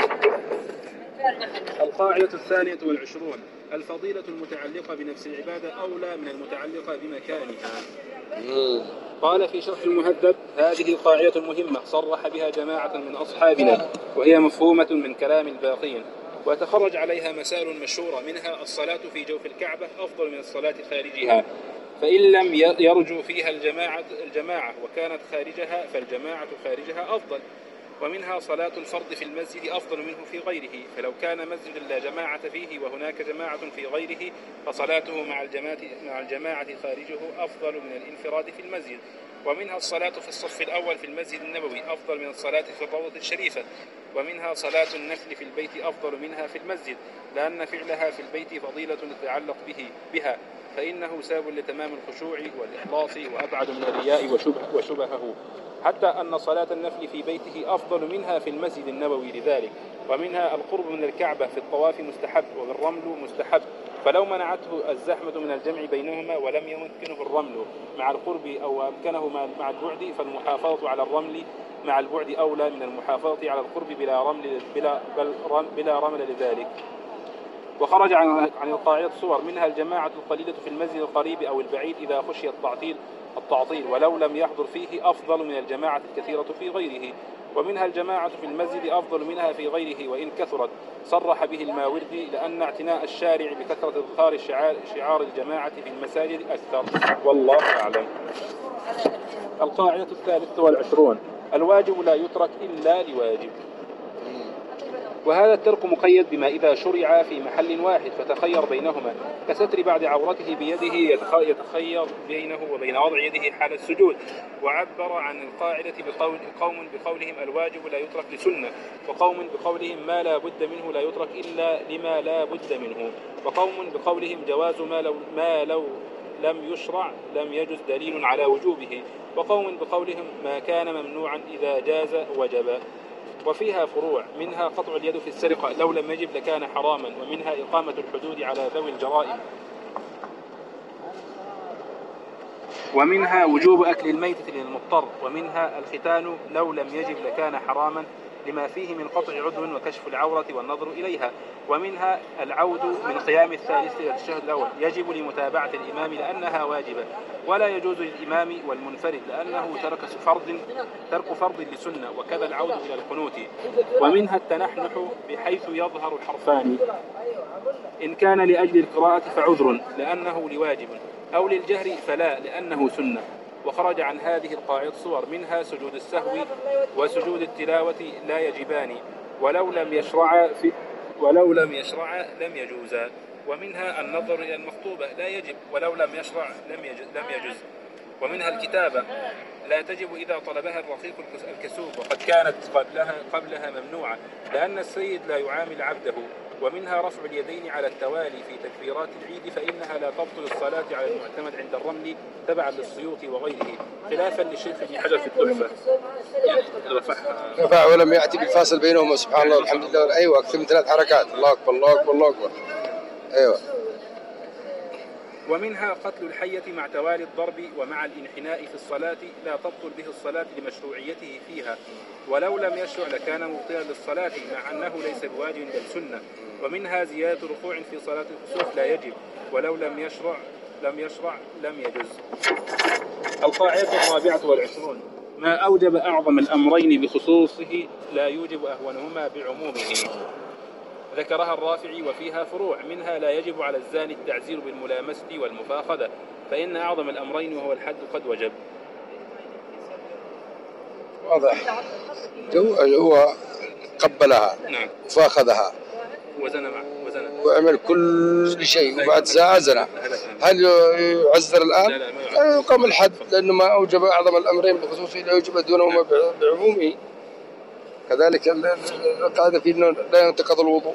القاعدة الثانية والعشرون: الفضيلة المتعلقة بنفس العبادة أولى من المتعلقة بمكانها. قال في شرح المهذب: هذه قاعدة مهمة صرح بها جماعة من أصحابنا، وهي مفهومة من كلام الباقين، وتخرج عليها مسائل مشهورة، منها الصلاة في جوف الكعبة أفضل من الصلاة خارجها، فإن لم يرجو فيها الجماعة, الجماعة وكانت خارجها فالجماعة خارجها أفضل. ومنها صلاة الفرض في المسجد أفضل منه في غيره، فلو كان مسجد لا جماعة فيه وهناك جماعة في غيره فصلاته مع الجماعة, مع الجماعة خارجه أفضل من الانفراد في المسجد. ومنها الصلاة في الصف الأول في المسجد النبوي أفضل من الصلاة في الروضة الشريفة. ومنها صلاة النفل في البيت أفضل منها في المسجد، لأن فعلها في البيت فضيلة تتعلق به بها، فإنه ساب لتمام الخشوع والإخلاص وأبعد من الرياء وشبه وشبهه، حتى أن صلاة النفل في بيته أفضل منها في المسجد النبوي لذلك. ومنها القرب من الكعبة في الطواف مستحب، والرمل مستحب، فلو منعته الزحمة من الجمع بينهما ولم يمكنه الرمل مع القرب أو أمكنه مع البعد، فالمحافظة على الرمل مع البعد أولى من المحافظة على القرب بلا رمل بلا بل بلا رمل لذلك. وخرج عن عن القاعدة صور، منها الجماعة القليلة في المسجد القريب أو البعيد إذا خشي التعطيل التعطيل ولو لم يحضر فيه أفضل من الجماعة الكثيرة في غيره. ومنها الجماعة في المسجد أفضل منها في غيره وإن كثرت، صرح به الماوردي، لأن اعتناء الشارع بكثرة إظهار شعار, شعار الجماعة في المساجد أكثر، والله أعلم. القاعدة الثالثة والعشرون، الواجب لا يترك إلا لواجب. وهذا الترك مقيد بما إذا شرع في محل واحد فتخير بينهما، كستر بعد عورته بيده يتخير بينه وبين وضع يده حال السجود. وعبر عن القاعدة بقول قوم بقولهم الواجب لا يترك لسنة، وقوم بقولهم ما لا بد منه لا يترك إلا لما لا بد منه، وقوم بقولهم جواز ما لو, ما لو لم يشرع لم يجز دليل على وجوبه، وقوم بقولهم ما كان ممنوعا إذا جاز وجب. وفيها فروع، منها قطع اليد في السرقة لو لم يجب لكان حراما، ومنها إقامة الحدود على ذوي الجرائم، ومنها وجوب أكل الميتة للمضطر، ومنها الختان لو لم يجب لكان حراما لما فيه من قطع عضو وكشف العورة والنظر إليها، ومنها العود من قيام الثالث إلى التشهد الأول يجب لمتابعة الإمام لأنها واجبة، ولا يجوز للإمام والمنفرد لأنه ترك فرض ترك فرض لسنة، وكذا العود إلى القنوت. ومنها التنحنح بحيث يظهر الحرفان، إن كان لأجل القراءة فعذر لأنه لواجب، أو للجهر فلا لأنه سنة. وخرج عن هذه القاعدة صور، منها سجود السهو وسجود التلاوة لا يجبان ولو لم يشرع في ولو لم يشرع لم يجوزا، ومنها النظر إلى المخطوبة لا يجب ولو لم يشرع لم يجز, لم يجز. ومنها الكتابة لا تجب إذا طلبها الرقيق الكسوب وقد كانت قبلها, قبلها ممنوعة لأن السيد لا يعامل عبده. ومنها رفع اليدين على التوالي في تكبيرات العيد، فإنها لا تبطل الصلاة على المعتمد عند الرمل تبعا للسيوط وغيره، خلافا للشيخ ابن حجر في التحفة. رفع ولم يأتي بالفاصل بينهما، سبحان الله والحمد لله. أيوة، أكثر من ثلاث حركات، الله أكبر الله أكبر الله أكبر. أيوة. ومنها قتل الحية مع توالي الضرب ومع الانحناء في الصلاة لا تبطل به الصلاة لمشروعيته فيها، ولو لم يشرع لكان مبطلا للصلاة مع أنه ليس بواجب بل سنة. ومنها زيادة ركوع في صلاة الكسوف لا يجب ولو لم يشرع لم يشرع لم يجز. القاعدة الرابعة والعشرون، ما أوجب أعظم الأمرين بخصوصه لا يوجب أهونهما بعمومه. ذكرها الرافعي وفيها فروع، منها لا يجب على الزاني التعزير بالملامسة والمفاخذة فإن أعظم الأمرين وهو الحد قد وجب. واضح. هو قبلها نعم وفاخذها وزن مع وزن وعمل كل شيء وبعد ساعة زنا، هل يعذر الآن؟ لا لا ما يقام الحد، لأنه ما أوجب أعظم الأمرين بخصوصه لا يوجب دونهما بعمومه. كذلك القاعدة في أنه لا ينتقض الوضوء.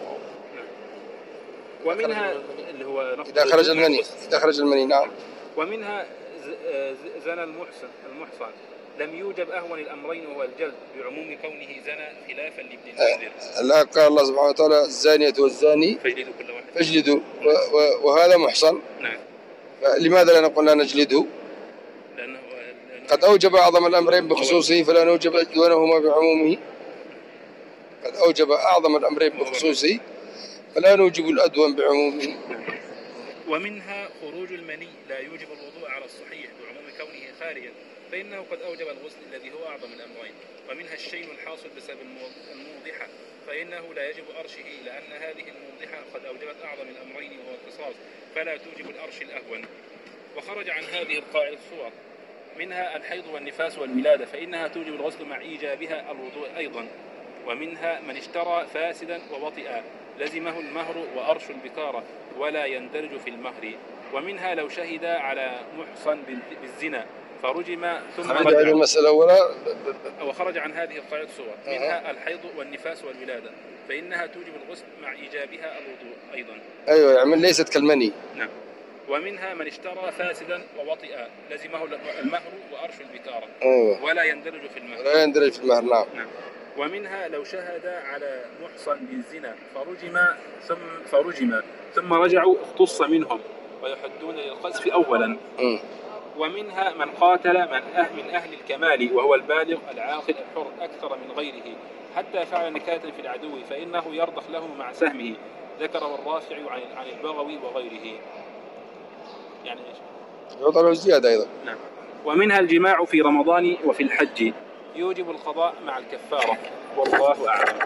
ومنها اللي هو إذا خرج المني إذا خرج المني نعم. ومنها زنا المحسن المحصن لم يوجب أهون الأمرين وهو الجلد بعموم كونه زنا خلافا لابن المنذر. لا قال الله سبحانه وتعالى الزانية والزاني فاجلدوا كل واحد فاجلدوا، وهذا محصن. نعم. لماذا لا نقول لا نجلده؟ لأنه قد أوجب أعظم الأمرين بخصوصه فلا نوجب دونهما بعمومه. قد أوجب أعظم الأمرين بخصوصه فلا نوجب الأدون بعمومه. ومنها خروج المني لا يوجب الوضوء على الصحيح بعموم كونه خارجا فإنه قد أوجب الغسل الذي هو أعظم الأمرين. ومنها الشين الحاصل بسبب الموضحة فإنه لا يجب أرشه لأن هذه الموضحة قد أوجبت أعظم الأمرين وهو القصاص فلا توجب الأرش الأهون. وخرج عن هذه القاعدة الصور، منها الحيض والنفاس والولادة فإنها توجب الغسل مع إيجابها الوضوء أيضا. ومنها من اشترى فاسدا ووطئا لزمه المهر وأرش البكارة ولا يندرج في المهر. ومنها لو شهد على محصن بالزنا فرجم ثم رجع المسألة ولا وخرج عن هذه القاعدة صور، منها الحيض والنفاس والولادة فإنها توجب الغسل مع إيجابها الوضوء أيضا. أيوة يعني ليست كالمني. نعم. ومنها من اشترى فاسدا ووطئا لزمه المهر وأرش البكارة أيوة. ولا يندرج في المهر. ولا يندرج في المهر. نعم. نعم. ومنها لو شهد على محصن بالزنا فرجم ثم فرجم ثم رجعوا اختص منهم ويحدون للقذف أولا. م. ومنها من قاتل من أهل, من أهل الكمال وهو البالغ العاقل الحر أكثر من غيره حتى فعل نكاة في العدو فإنه يرضخ له مع سهمه، ذكره الرافع عن عن البغوي وغيره. يعني ايش؟ يعطى له زيادة أيضا. نعم. ومنها الجماع في رمضان وفي الحج يوجب القضاء مع الكفارة والله أعلم.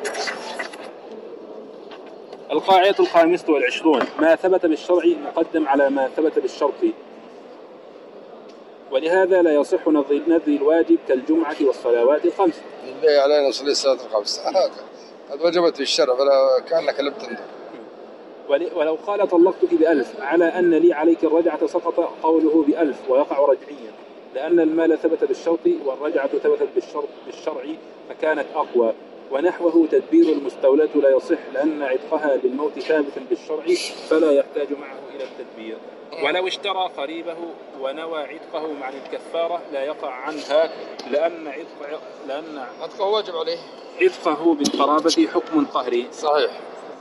القاعدة الخامسة والعشرون ما ثبت بالشرع مقدم على ما ثبت بالشرط، ولهذا لا يصح نذر الواجب كالجمعة والصلوات الخمس. لله علينا نصلي الصلاة الخمس قد وجبت في الشرع فلا كأنك لم تنظر. ولو قال طلقتك بألف على أن لي عليك الرجعة سقط قوله بألف ويقع رجعيا، لأن المال ثبت بالشرط والرجعة ثبتت بالشرط بالشرع فكانت أقوى. ونحوه تدبير المستولة لا يصح لأن عتقها بالموت ثابت بالشرع فلا يحتاج معه إلى التدبير. ولو اشترى قريبه ونوى عتقه مع الكفارة لا يقع عنها لأن عتق لأن عتقه واجب عليه. عتقه بالقرابة حكم قهري. صحيح.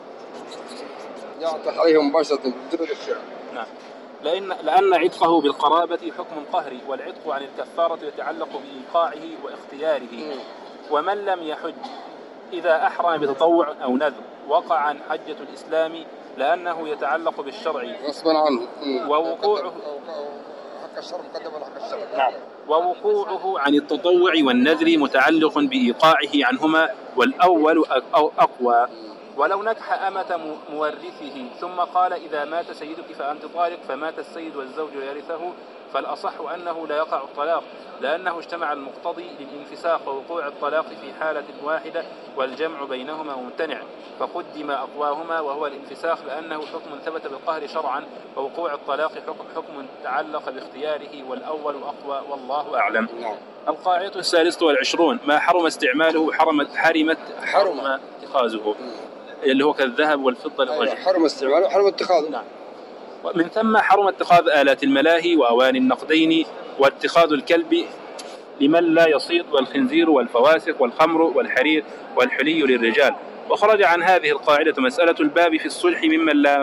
يعتق عليه مباشرة بمجرد الشرع. نعم. لأن لأن عتقه بالقرابة حكم قهري، والعتق عن الكفارة يتعلق بإيقاعه واختياره. م. ومن لم يحج إذا أحرم بتطوع أو نذر وقع عن حجة الإسلام لأنه يتعلق بالشرع غصبا عنه. ووقوعه حق الشرع مقدم على حق الشرع. نعم. ووقوعه عن التطوع والنذر متعلق بإيقاعه عنهما والأول أقوى. ولو نكح أمة مورثه ثم قال إذا مات سيدك فأنت طالق فمات السيد والزوج يرثه فالأصح أنه لا يقع الطلاق لأنه اجتمع المقتضي للانفساق ووقوع الطلاق في حالة واحدة والجمع بينهما ممتنع فقدم أقواهما وهو الانفساق لأنه حكم ثبت بالقهر شرعا ووقوع الطلاق حكم, حكم تعلق باختياره والأول أقوى والله أعلم. القاعدة الثالثة والعشرون ما حرم استعماله حرمت حرمت حرم اتخاذه اللي هو كالذهب والفضة للرجل. حرم استعماله حرم اتخاذه. نعم. ومن ثم حرم اتخاذ آلات الملاهي وأواني النقدين واتخاذ الكلب لمن لا يصيد والخنزير والفواسق والخمر والحرير والحلي للرجال. وخرج عن هذه القاعدة مسألة الباب في الصلح ممن لا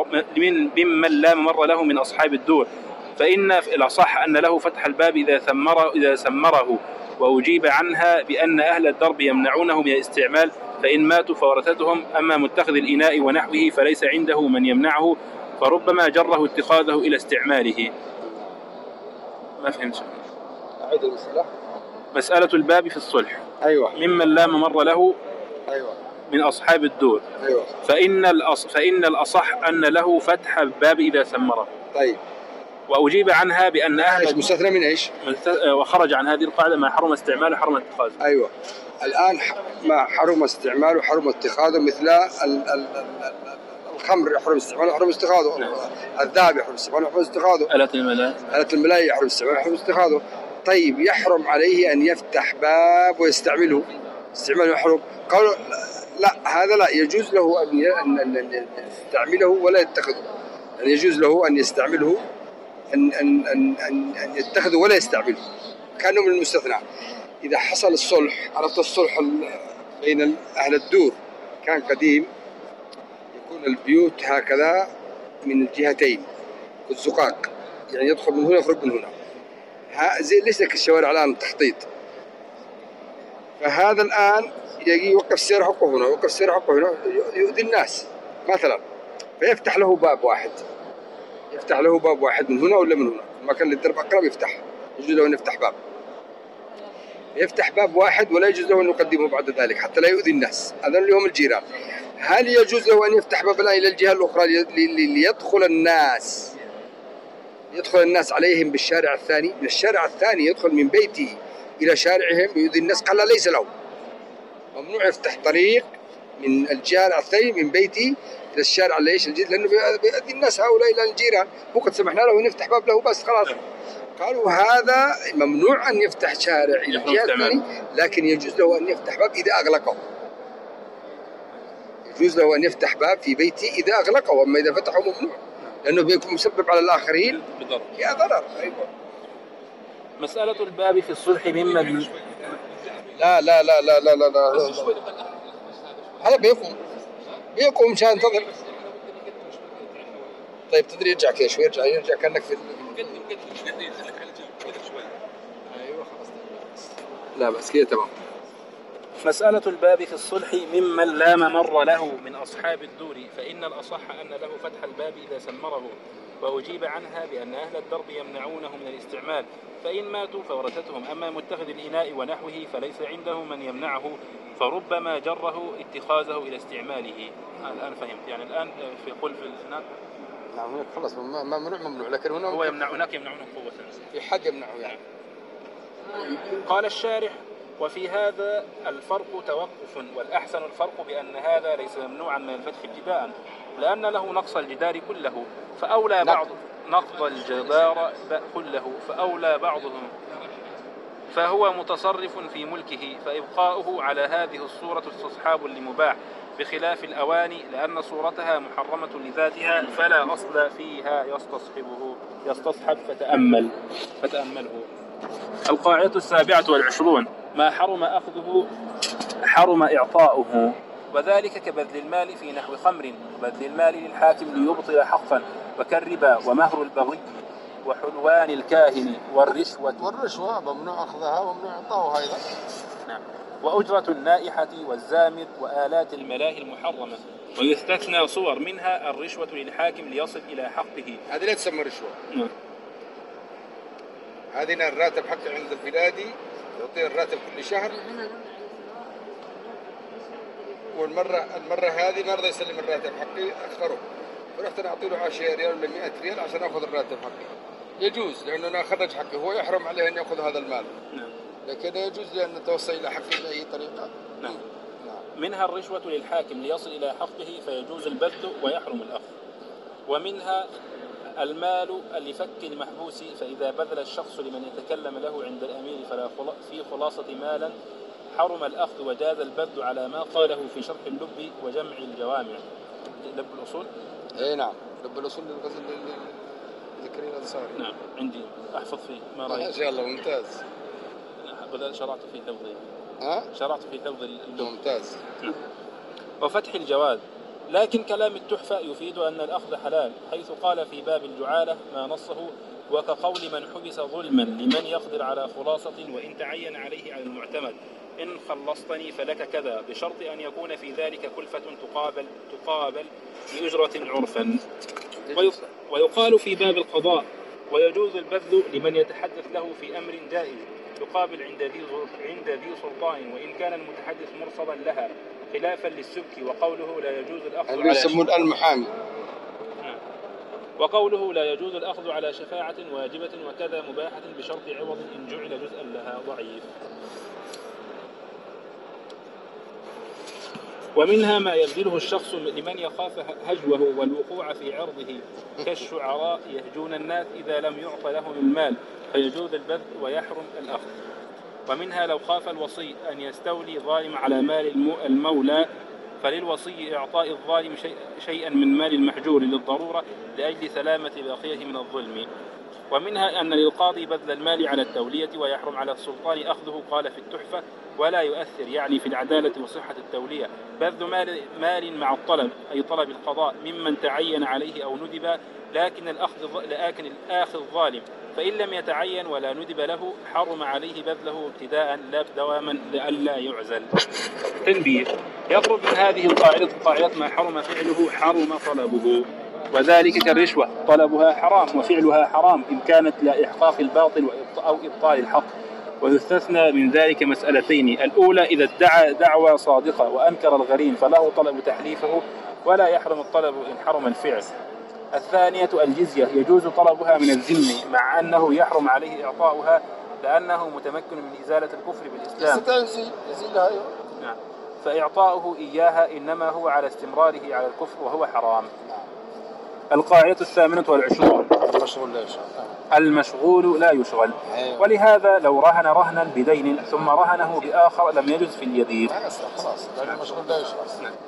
ممن لا ممر له من أصحاب الدور، فإن الأصح أن له فتح الباب إذا ثمر إذا سمره وأجيب عنها بأن أهل الدرب يمنعونه من الاستعمال فإن ماتوا فورثتهم، أما متخذ الإناء ونحوه فليس عنده من يمنعه فربما جره اتخاذه إلى استعماله. ما فهمت. أعيد المسألة. مسألة الباب في الصلح. أيوة. ممن لا ممر له. أيوة. من أصحاب الدور. أيوة. فإن الأص... فإن الأصح أن له فتح الباب إذا سمره. طيب. وأجيب عنها بأن أهل إيش مستثنى من إيش؟ وخرج عن هذه القاعدة ما حرم استعماله حرم اتخاذه. أيوة. الآن ما حرم استعماله حرم اتخاذه مثل ال ال الخمر يحرم استعماله حرم اتخاذه. نعم. الذهب يحرم استعماله حرم اتخاذه. آلات الملاهي. آلات الملاهي يحرم استعماله حرم اتخاذه. طيب يحرم عليه أن يفتح باب ويستعمله استعماله يحرم. قالوا لا هذا لا يجوز له أن أن يستعمله ولا يتخذه. يعني يجوز له أن يستعمله أن أن أن أن, أن يتخذه ولا يستعمله. كانوا من المستثنى. إذا حصل الصلح عرفت الصلح بين أهل الدور كان قديم يكون البيوت هكذا من الجهتين الزقاق يعني يدخل من هنا يخرج من هنا زي ليس كالشوارع الآن تخطيط. فهذا الآن يجي يوقف سير حقه هنا يوقف سير حقه هنا يؤذي الناس مثلا فيفتح له باب واحد يفتح له باب واحد من هنا ولا من هنا ما كان للدرب أقرب يفتح يجوز له أن يفتح باب يفتح باب واحد ولا يجوز له أن يقدمه بعد ذلك حتى لا يؤذي الناس. هذا اللي هم الجيران. هل يجوز له أن يفتح باب إلى الجهة الأخرى ليدخل الناس يدخل الناس عليهم بالشارع الثاني من الشارع الثاني يدخل من بيته إلى شارعهم ويؤذي الناس؟ قال ليس له ممنوع يفتح طريق من الشارع الثاني من بيتي إلى الشارع ليش الجيد لأنه بيؤذي الناس هؤلاء إلى الجيران. مو قد سمحنا له أن يفتح باب له بس خلاص. قالوا هذا ممنوع أن يفتح شارع إلى الجهة الثانية لكن يجوز له أن يفتح باب إذا أغلقه. يجوز له أن يفتح باب في بيتي إذا أغلقه أما إذا فتحه ممنوع. لأنه بيكون مسبب على الآخرين بضرر. يا ضرر. أيوة. مسألة الباب في الصلح ممن لا لا لا لا لا لا, لا. هذا بيقوم بيقوم مشان ينتظر. طيب تدري يرجع كذا شوي، يرجع يرجع كأنك في ايوه خلاص. لا بس كذا تمام. مسألة الباب في الصلح ممن لا ممر له من أصحاب الدور، فإن الأصح أن له فتح الباب إذا سمره، وأجيب عنها بأن أهل الدرب يمنعونه من الاستعمال، فإن ماتوا فورثتهم. أما متخذ الإناء ونحوه فليس عنده من يمنعه، فربما جره اتخاذه إلى استعماله. الآن فهمت يعني. الآن في قل في هناك نعم هناك خلص ممنوع ممنوع، لكن هنا هو يمنع، هناك يمنعونه قوة، في حد يمنعه يعني. قال الشارح: وفي هذا الفرق توقف، والأحسن الفرق بأن هذا ليس ممنوعا من الفتح ابتداء، لأن له نقص الجدار كله، فأولى بعض نقض الجدار كله فأولى بعضهم، فهو متصرف في ملكه، فإبقاؤه على هذه الصورة استصحاب لمباح، بخلاف الأواني لأن صورتها محرمة لذاتها فلا أصل فيها يستصحبه يستصحب فتأمل فتأمله. القاعدة السابعة والعشرون: ما حرم أخذه حرم إعطاؤه، وذلك كبذل المال في نحو خمر، وبذل المال للحاكم ليبطل حقا، وكالربا ومهر البغي وحلوان الكاهن والرشوة والرشوة ممنوع أخذها وممنوع إعطاؤها أيضا. نعم. وأجرة النائحة والزامر وآلات الملاهي المحرمة، ويستثنى صور منها الرشوة للحاكم ليصل إلى حقه. هذه لا تسمى رشوة. نعم. هذه الراتب حقي عند البلادي، يعطيه الراتب كل شهر، والمرة المرة هذه ما رضى يسلم الراتب حقي، أخره، فرحت أنا أعطي له عشرة ريال ولا مئة ريال عشان أخذ الراتب حقي. يجوز لأنه أنا أخرج حقي، هو يحرم عليه أن يأخذ هذا المال. نعم. لكن يجوز لأن نتوصل إلى حقه بأي طريقة. نعم. منها الرشوة للحاكم ليصل إلى حقه فيجوز البذل ويحرم الأخذ. ومنها المال لفك المحبوس، فإذا بذل الشخص لمن يتكلم له عند الأمير فلا في خلاصة مالا حرم الأخذ وجاز البذل، على ما قاله في شرح اللب وجمع الجوامع. لب الأصول؟ إيه نعم، لب الأصول للغزل ذكري الأنصاري. نعم عندي أحفظ فيه، ما رأيك؟ ما شاء الله ممتاز. بدل شرعت في حفظه. ها؟ شرعت في حفظ اللب. ممتاز. نعم. وفتح الجواز. لكن كلام التحفة يفيد أن الأخذ حلال، حيث قال في باب الجعالة ما نصه: وكقول من حبس ظلما لمن يقدر على خلاصة وإن تعين عليه على المعتمد، إن خلصتني فلك كذا، بشرط أن يكون في ذلك كلفة تقابل تقابل بأجرة عرفا. ويقال في باب القضاء: ويجوز البذل لمن يتحدث له في أمر جائز، يقابل عند ذي عند ذي سلطان، وإن كان المتحدث مرصدا لها، خلافا للسبكي. وقوله لا يجوز الأخذ على يسمون المحامي. وقوله لا يجوز الأخذ على شفاعة واجبة وكذا مباحة بشرط عوض إن جعل جزءا لها ضعيف. ومنها ما يبذله الشخص لمن يخاف هجوه والوقوع في عرضه، كالشعراء يهجون الناس إذا لم يعط لهم المال، فيجوز البذل ويحرم الأخذ. ومنها لو خاف الوصي أن يستولي ظالم على مال المولى، فللوصي إعطاء الظالم شيئا من مال المحجور للضرورة لأجل سلامة باقيه من الظلم. ومنها أن للقاضي بذل المال على التولية ويحرم على السلطان أخذه، قال في التحفة: ولا يؤثر يعني في العدالة وصحة التولية بذل مال, مال مع الطلب، أي طلب القضاء ممن تعين عليه أو ندب، لكن الأخذ لكن الآخذ ظالم، فإن لم يتعين ولا ندب له حرم عليه بذله ابتداء لا دواما لئلا يعزل. تنبيه: يخرج من هذه القاعدة قاعدة ما حرم فعله حرم طلبه، وذلك كالرشوة طلبها حرام وفعلها حرام إن كانت لإحقاق الباطل أو إبطال الحق. ويستثنى من ذلك مسألتين: الأولى إذا ادعى دعوى صادقة وأنكر الغريم فله طلب تحليفه ولا يحرم الطلب إن حرم الفعل. الثانية الجزية يجوز طلبها من الذم مع أنه يحرم عليه إعطاؤها لأنه متمكن من إزالة الكفر بالإسلام، نعم، فإعطاؤه إياها إنما هو على استمراره على الكفر وهو حرام. القاعدة الثامنة والعشرون: المشغول لا يشغل. المشغول لا يشغل. ولهذا لو رهن رهنا بدين ثم رهنه بآخر لم يجز في اليدين. خلاص المشغول لا يشغل.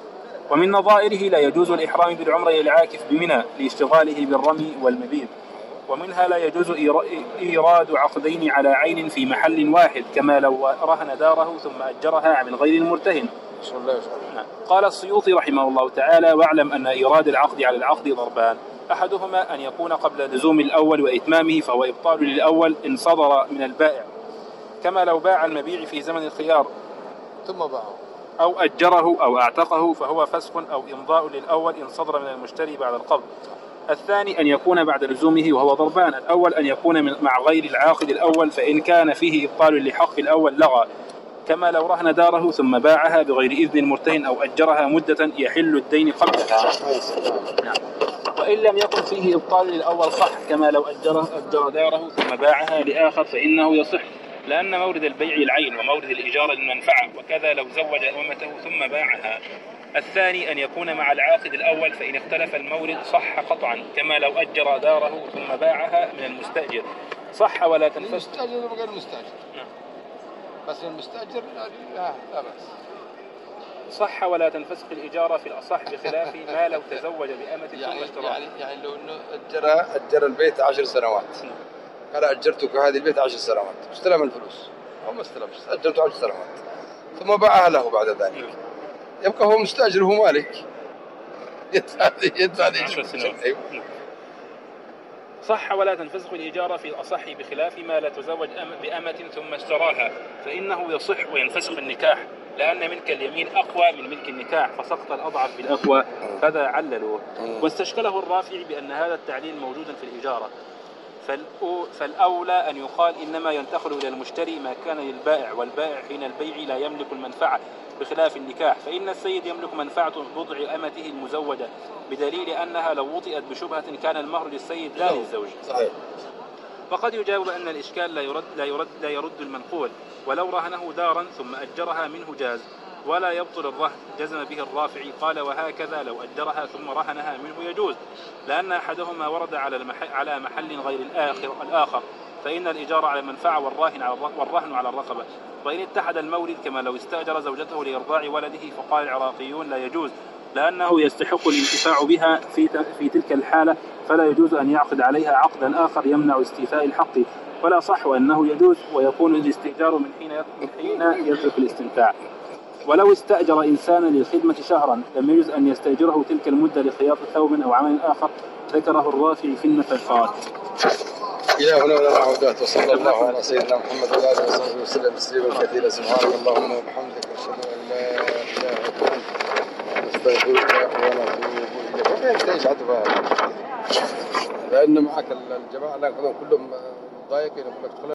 ومن نظائره لا يجوز الإحرام بالعمرة إلى العاكف بمنى لاشتغاله بالرمي والمبيد. ومنها لا يجوز إيراد عقدين على عين في محل واحد كما لو رهن داره ثم أجرها من غير المرتهن. قال السيوطي رحمه الله تعالى: واعلم أن إيراد العقد على العقد ضربان، أحدهما أن يكون قبل لزوم الأول وإتمامه فهو إبطال للأول إن صدر من البائع، كما لو باع المبيع في زمن الخيار ثم باعه أو أجره أو أعتقه فهو فسخ أو إمضاء للأول إن صدر من المشتري بعد القبض. الثاني أن يكون بعد لزومه وهو ضربان، الأول أن يكون مع غير العاقد الأول فإن كان فيه إبطال لحق الأول لغى، كما لو رهن داره ثم باعها بغير إذن المرتهن أو أجرها مدة يحل الدين قبلها. نعم. وإن لم يكن فيه إبطال للأول صح، كما لو أجره أجر داره ثم باعها لآخر فإنه يصح، لأن مورد البيع العين ومورد الإجارة المنفعة، وكذا لو زوج أمته ثم باعها. الثاني أن يكون مع العاقد الأول فإن اختلف المورد صح قطعا، كما لو أجر داره ثم باعها من المستأجر صح ولا تنفسخ. المستأجر وغير المستأجر. نعم. بس المستأجر لا لا بأس. صح ولا تنفسخ الإجارة في الأصح، بخلاف ما لو تزوج بأمة يعني ثم اشتراها. يعني يعني لو إنه أجر أجر البيت عشر سنوات. قال أجرتك هذه البيت عشر سنوات، استلم الفلوس أو ما استلمش، أجرته عشر سنوات ثم باعها له بعد ذلك، يبقى هو مستأجر وهو مالك، يدفع يدفع عشر سنوات. أيوه. صح ولا تنفسخ الإجارة في الأصح، بخلاف ما لا تزوج بأمة ثم اشتراها فإنه يصح وينفسخ النكاح، لأن ملك اليمين أقوى من ملك النكاح، فسقط الأضعف بالأقوى، فذا عللوه. واستشكله الرافعي بأن هذا التعليل موجودا في الإجارة، فالأولى أن يقال إنما ينتقل إلى المشتري ما كان للبائع، والبائع حين البيع لا يملك المنفعة، بخلاف النكاح فإن السيد يملك منفعة بضع أمته المزوجة، بدليل أنها لو وطئت بشبهة كان المهر للسيد لا للزوج. صحيح. وقد يجاوب أن الإشكال لا يرد, لا يرد, لا يرد المنقول، ولو رهنه دارا ثم أجرها منه جاز ولا يبطل الرهن، جزم به الرافعي. قال: وهكذا لو أجرها ثم رهنها منه يجوز، لأن أحدهما ورد على المحل على محل غير الآخر الآخر، فإن الإجارة على المنفعة والراهن على والرهن على الرقبة. وإن اتحد المورد كما لو استأجر زوجته لإرضاع ولده، فقال العراقيون: لا يجوز، لأنه يستحق الانتفاع بها في في تلك الحالة، فلا يجوز أن يعقد عليها عقدا آخر يمنع استيفاء الحق. ولا صح أنه يجوز، ويكون الاستئجار من حين من حين يترك الاستمتاع. ولو استأجر إنسانا للخدمة شهرا لم يجوز أن يستأجره تلك المدة لخياطة ثوب أو عمل آخر، ذكره الرافعي في النفقات. إلى هنا ولا نعودات، وصلى الله على سيدنا محمد وعلى آله وصحبه وسلم تسليما كثيرا. سبحانك اللهم وبحمدك، أشهد أن لا إله إلا أنت، نستغفرك ونتوب إليك. وما يحتاج عتبة، لأن معك الجماعة كلهم ضايقين.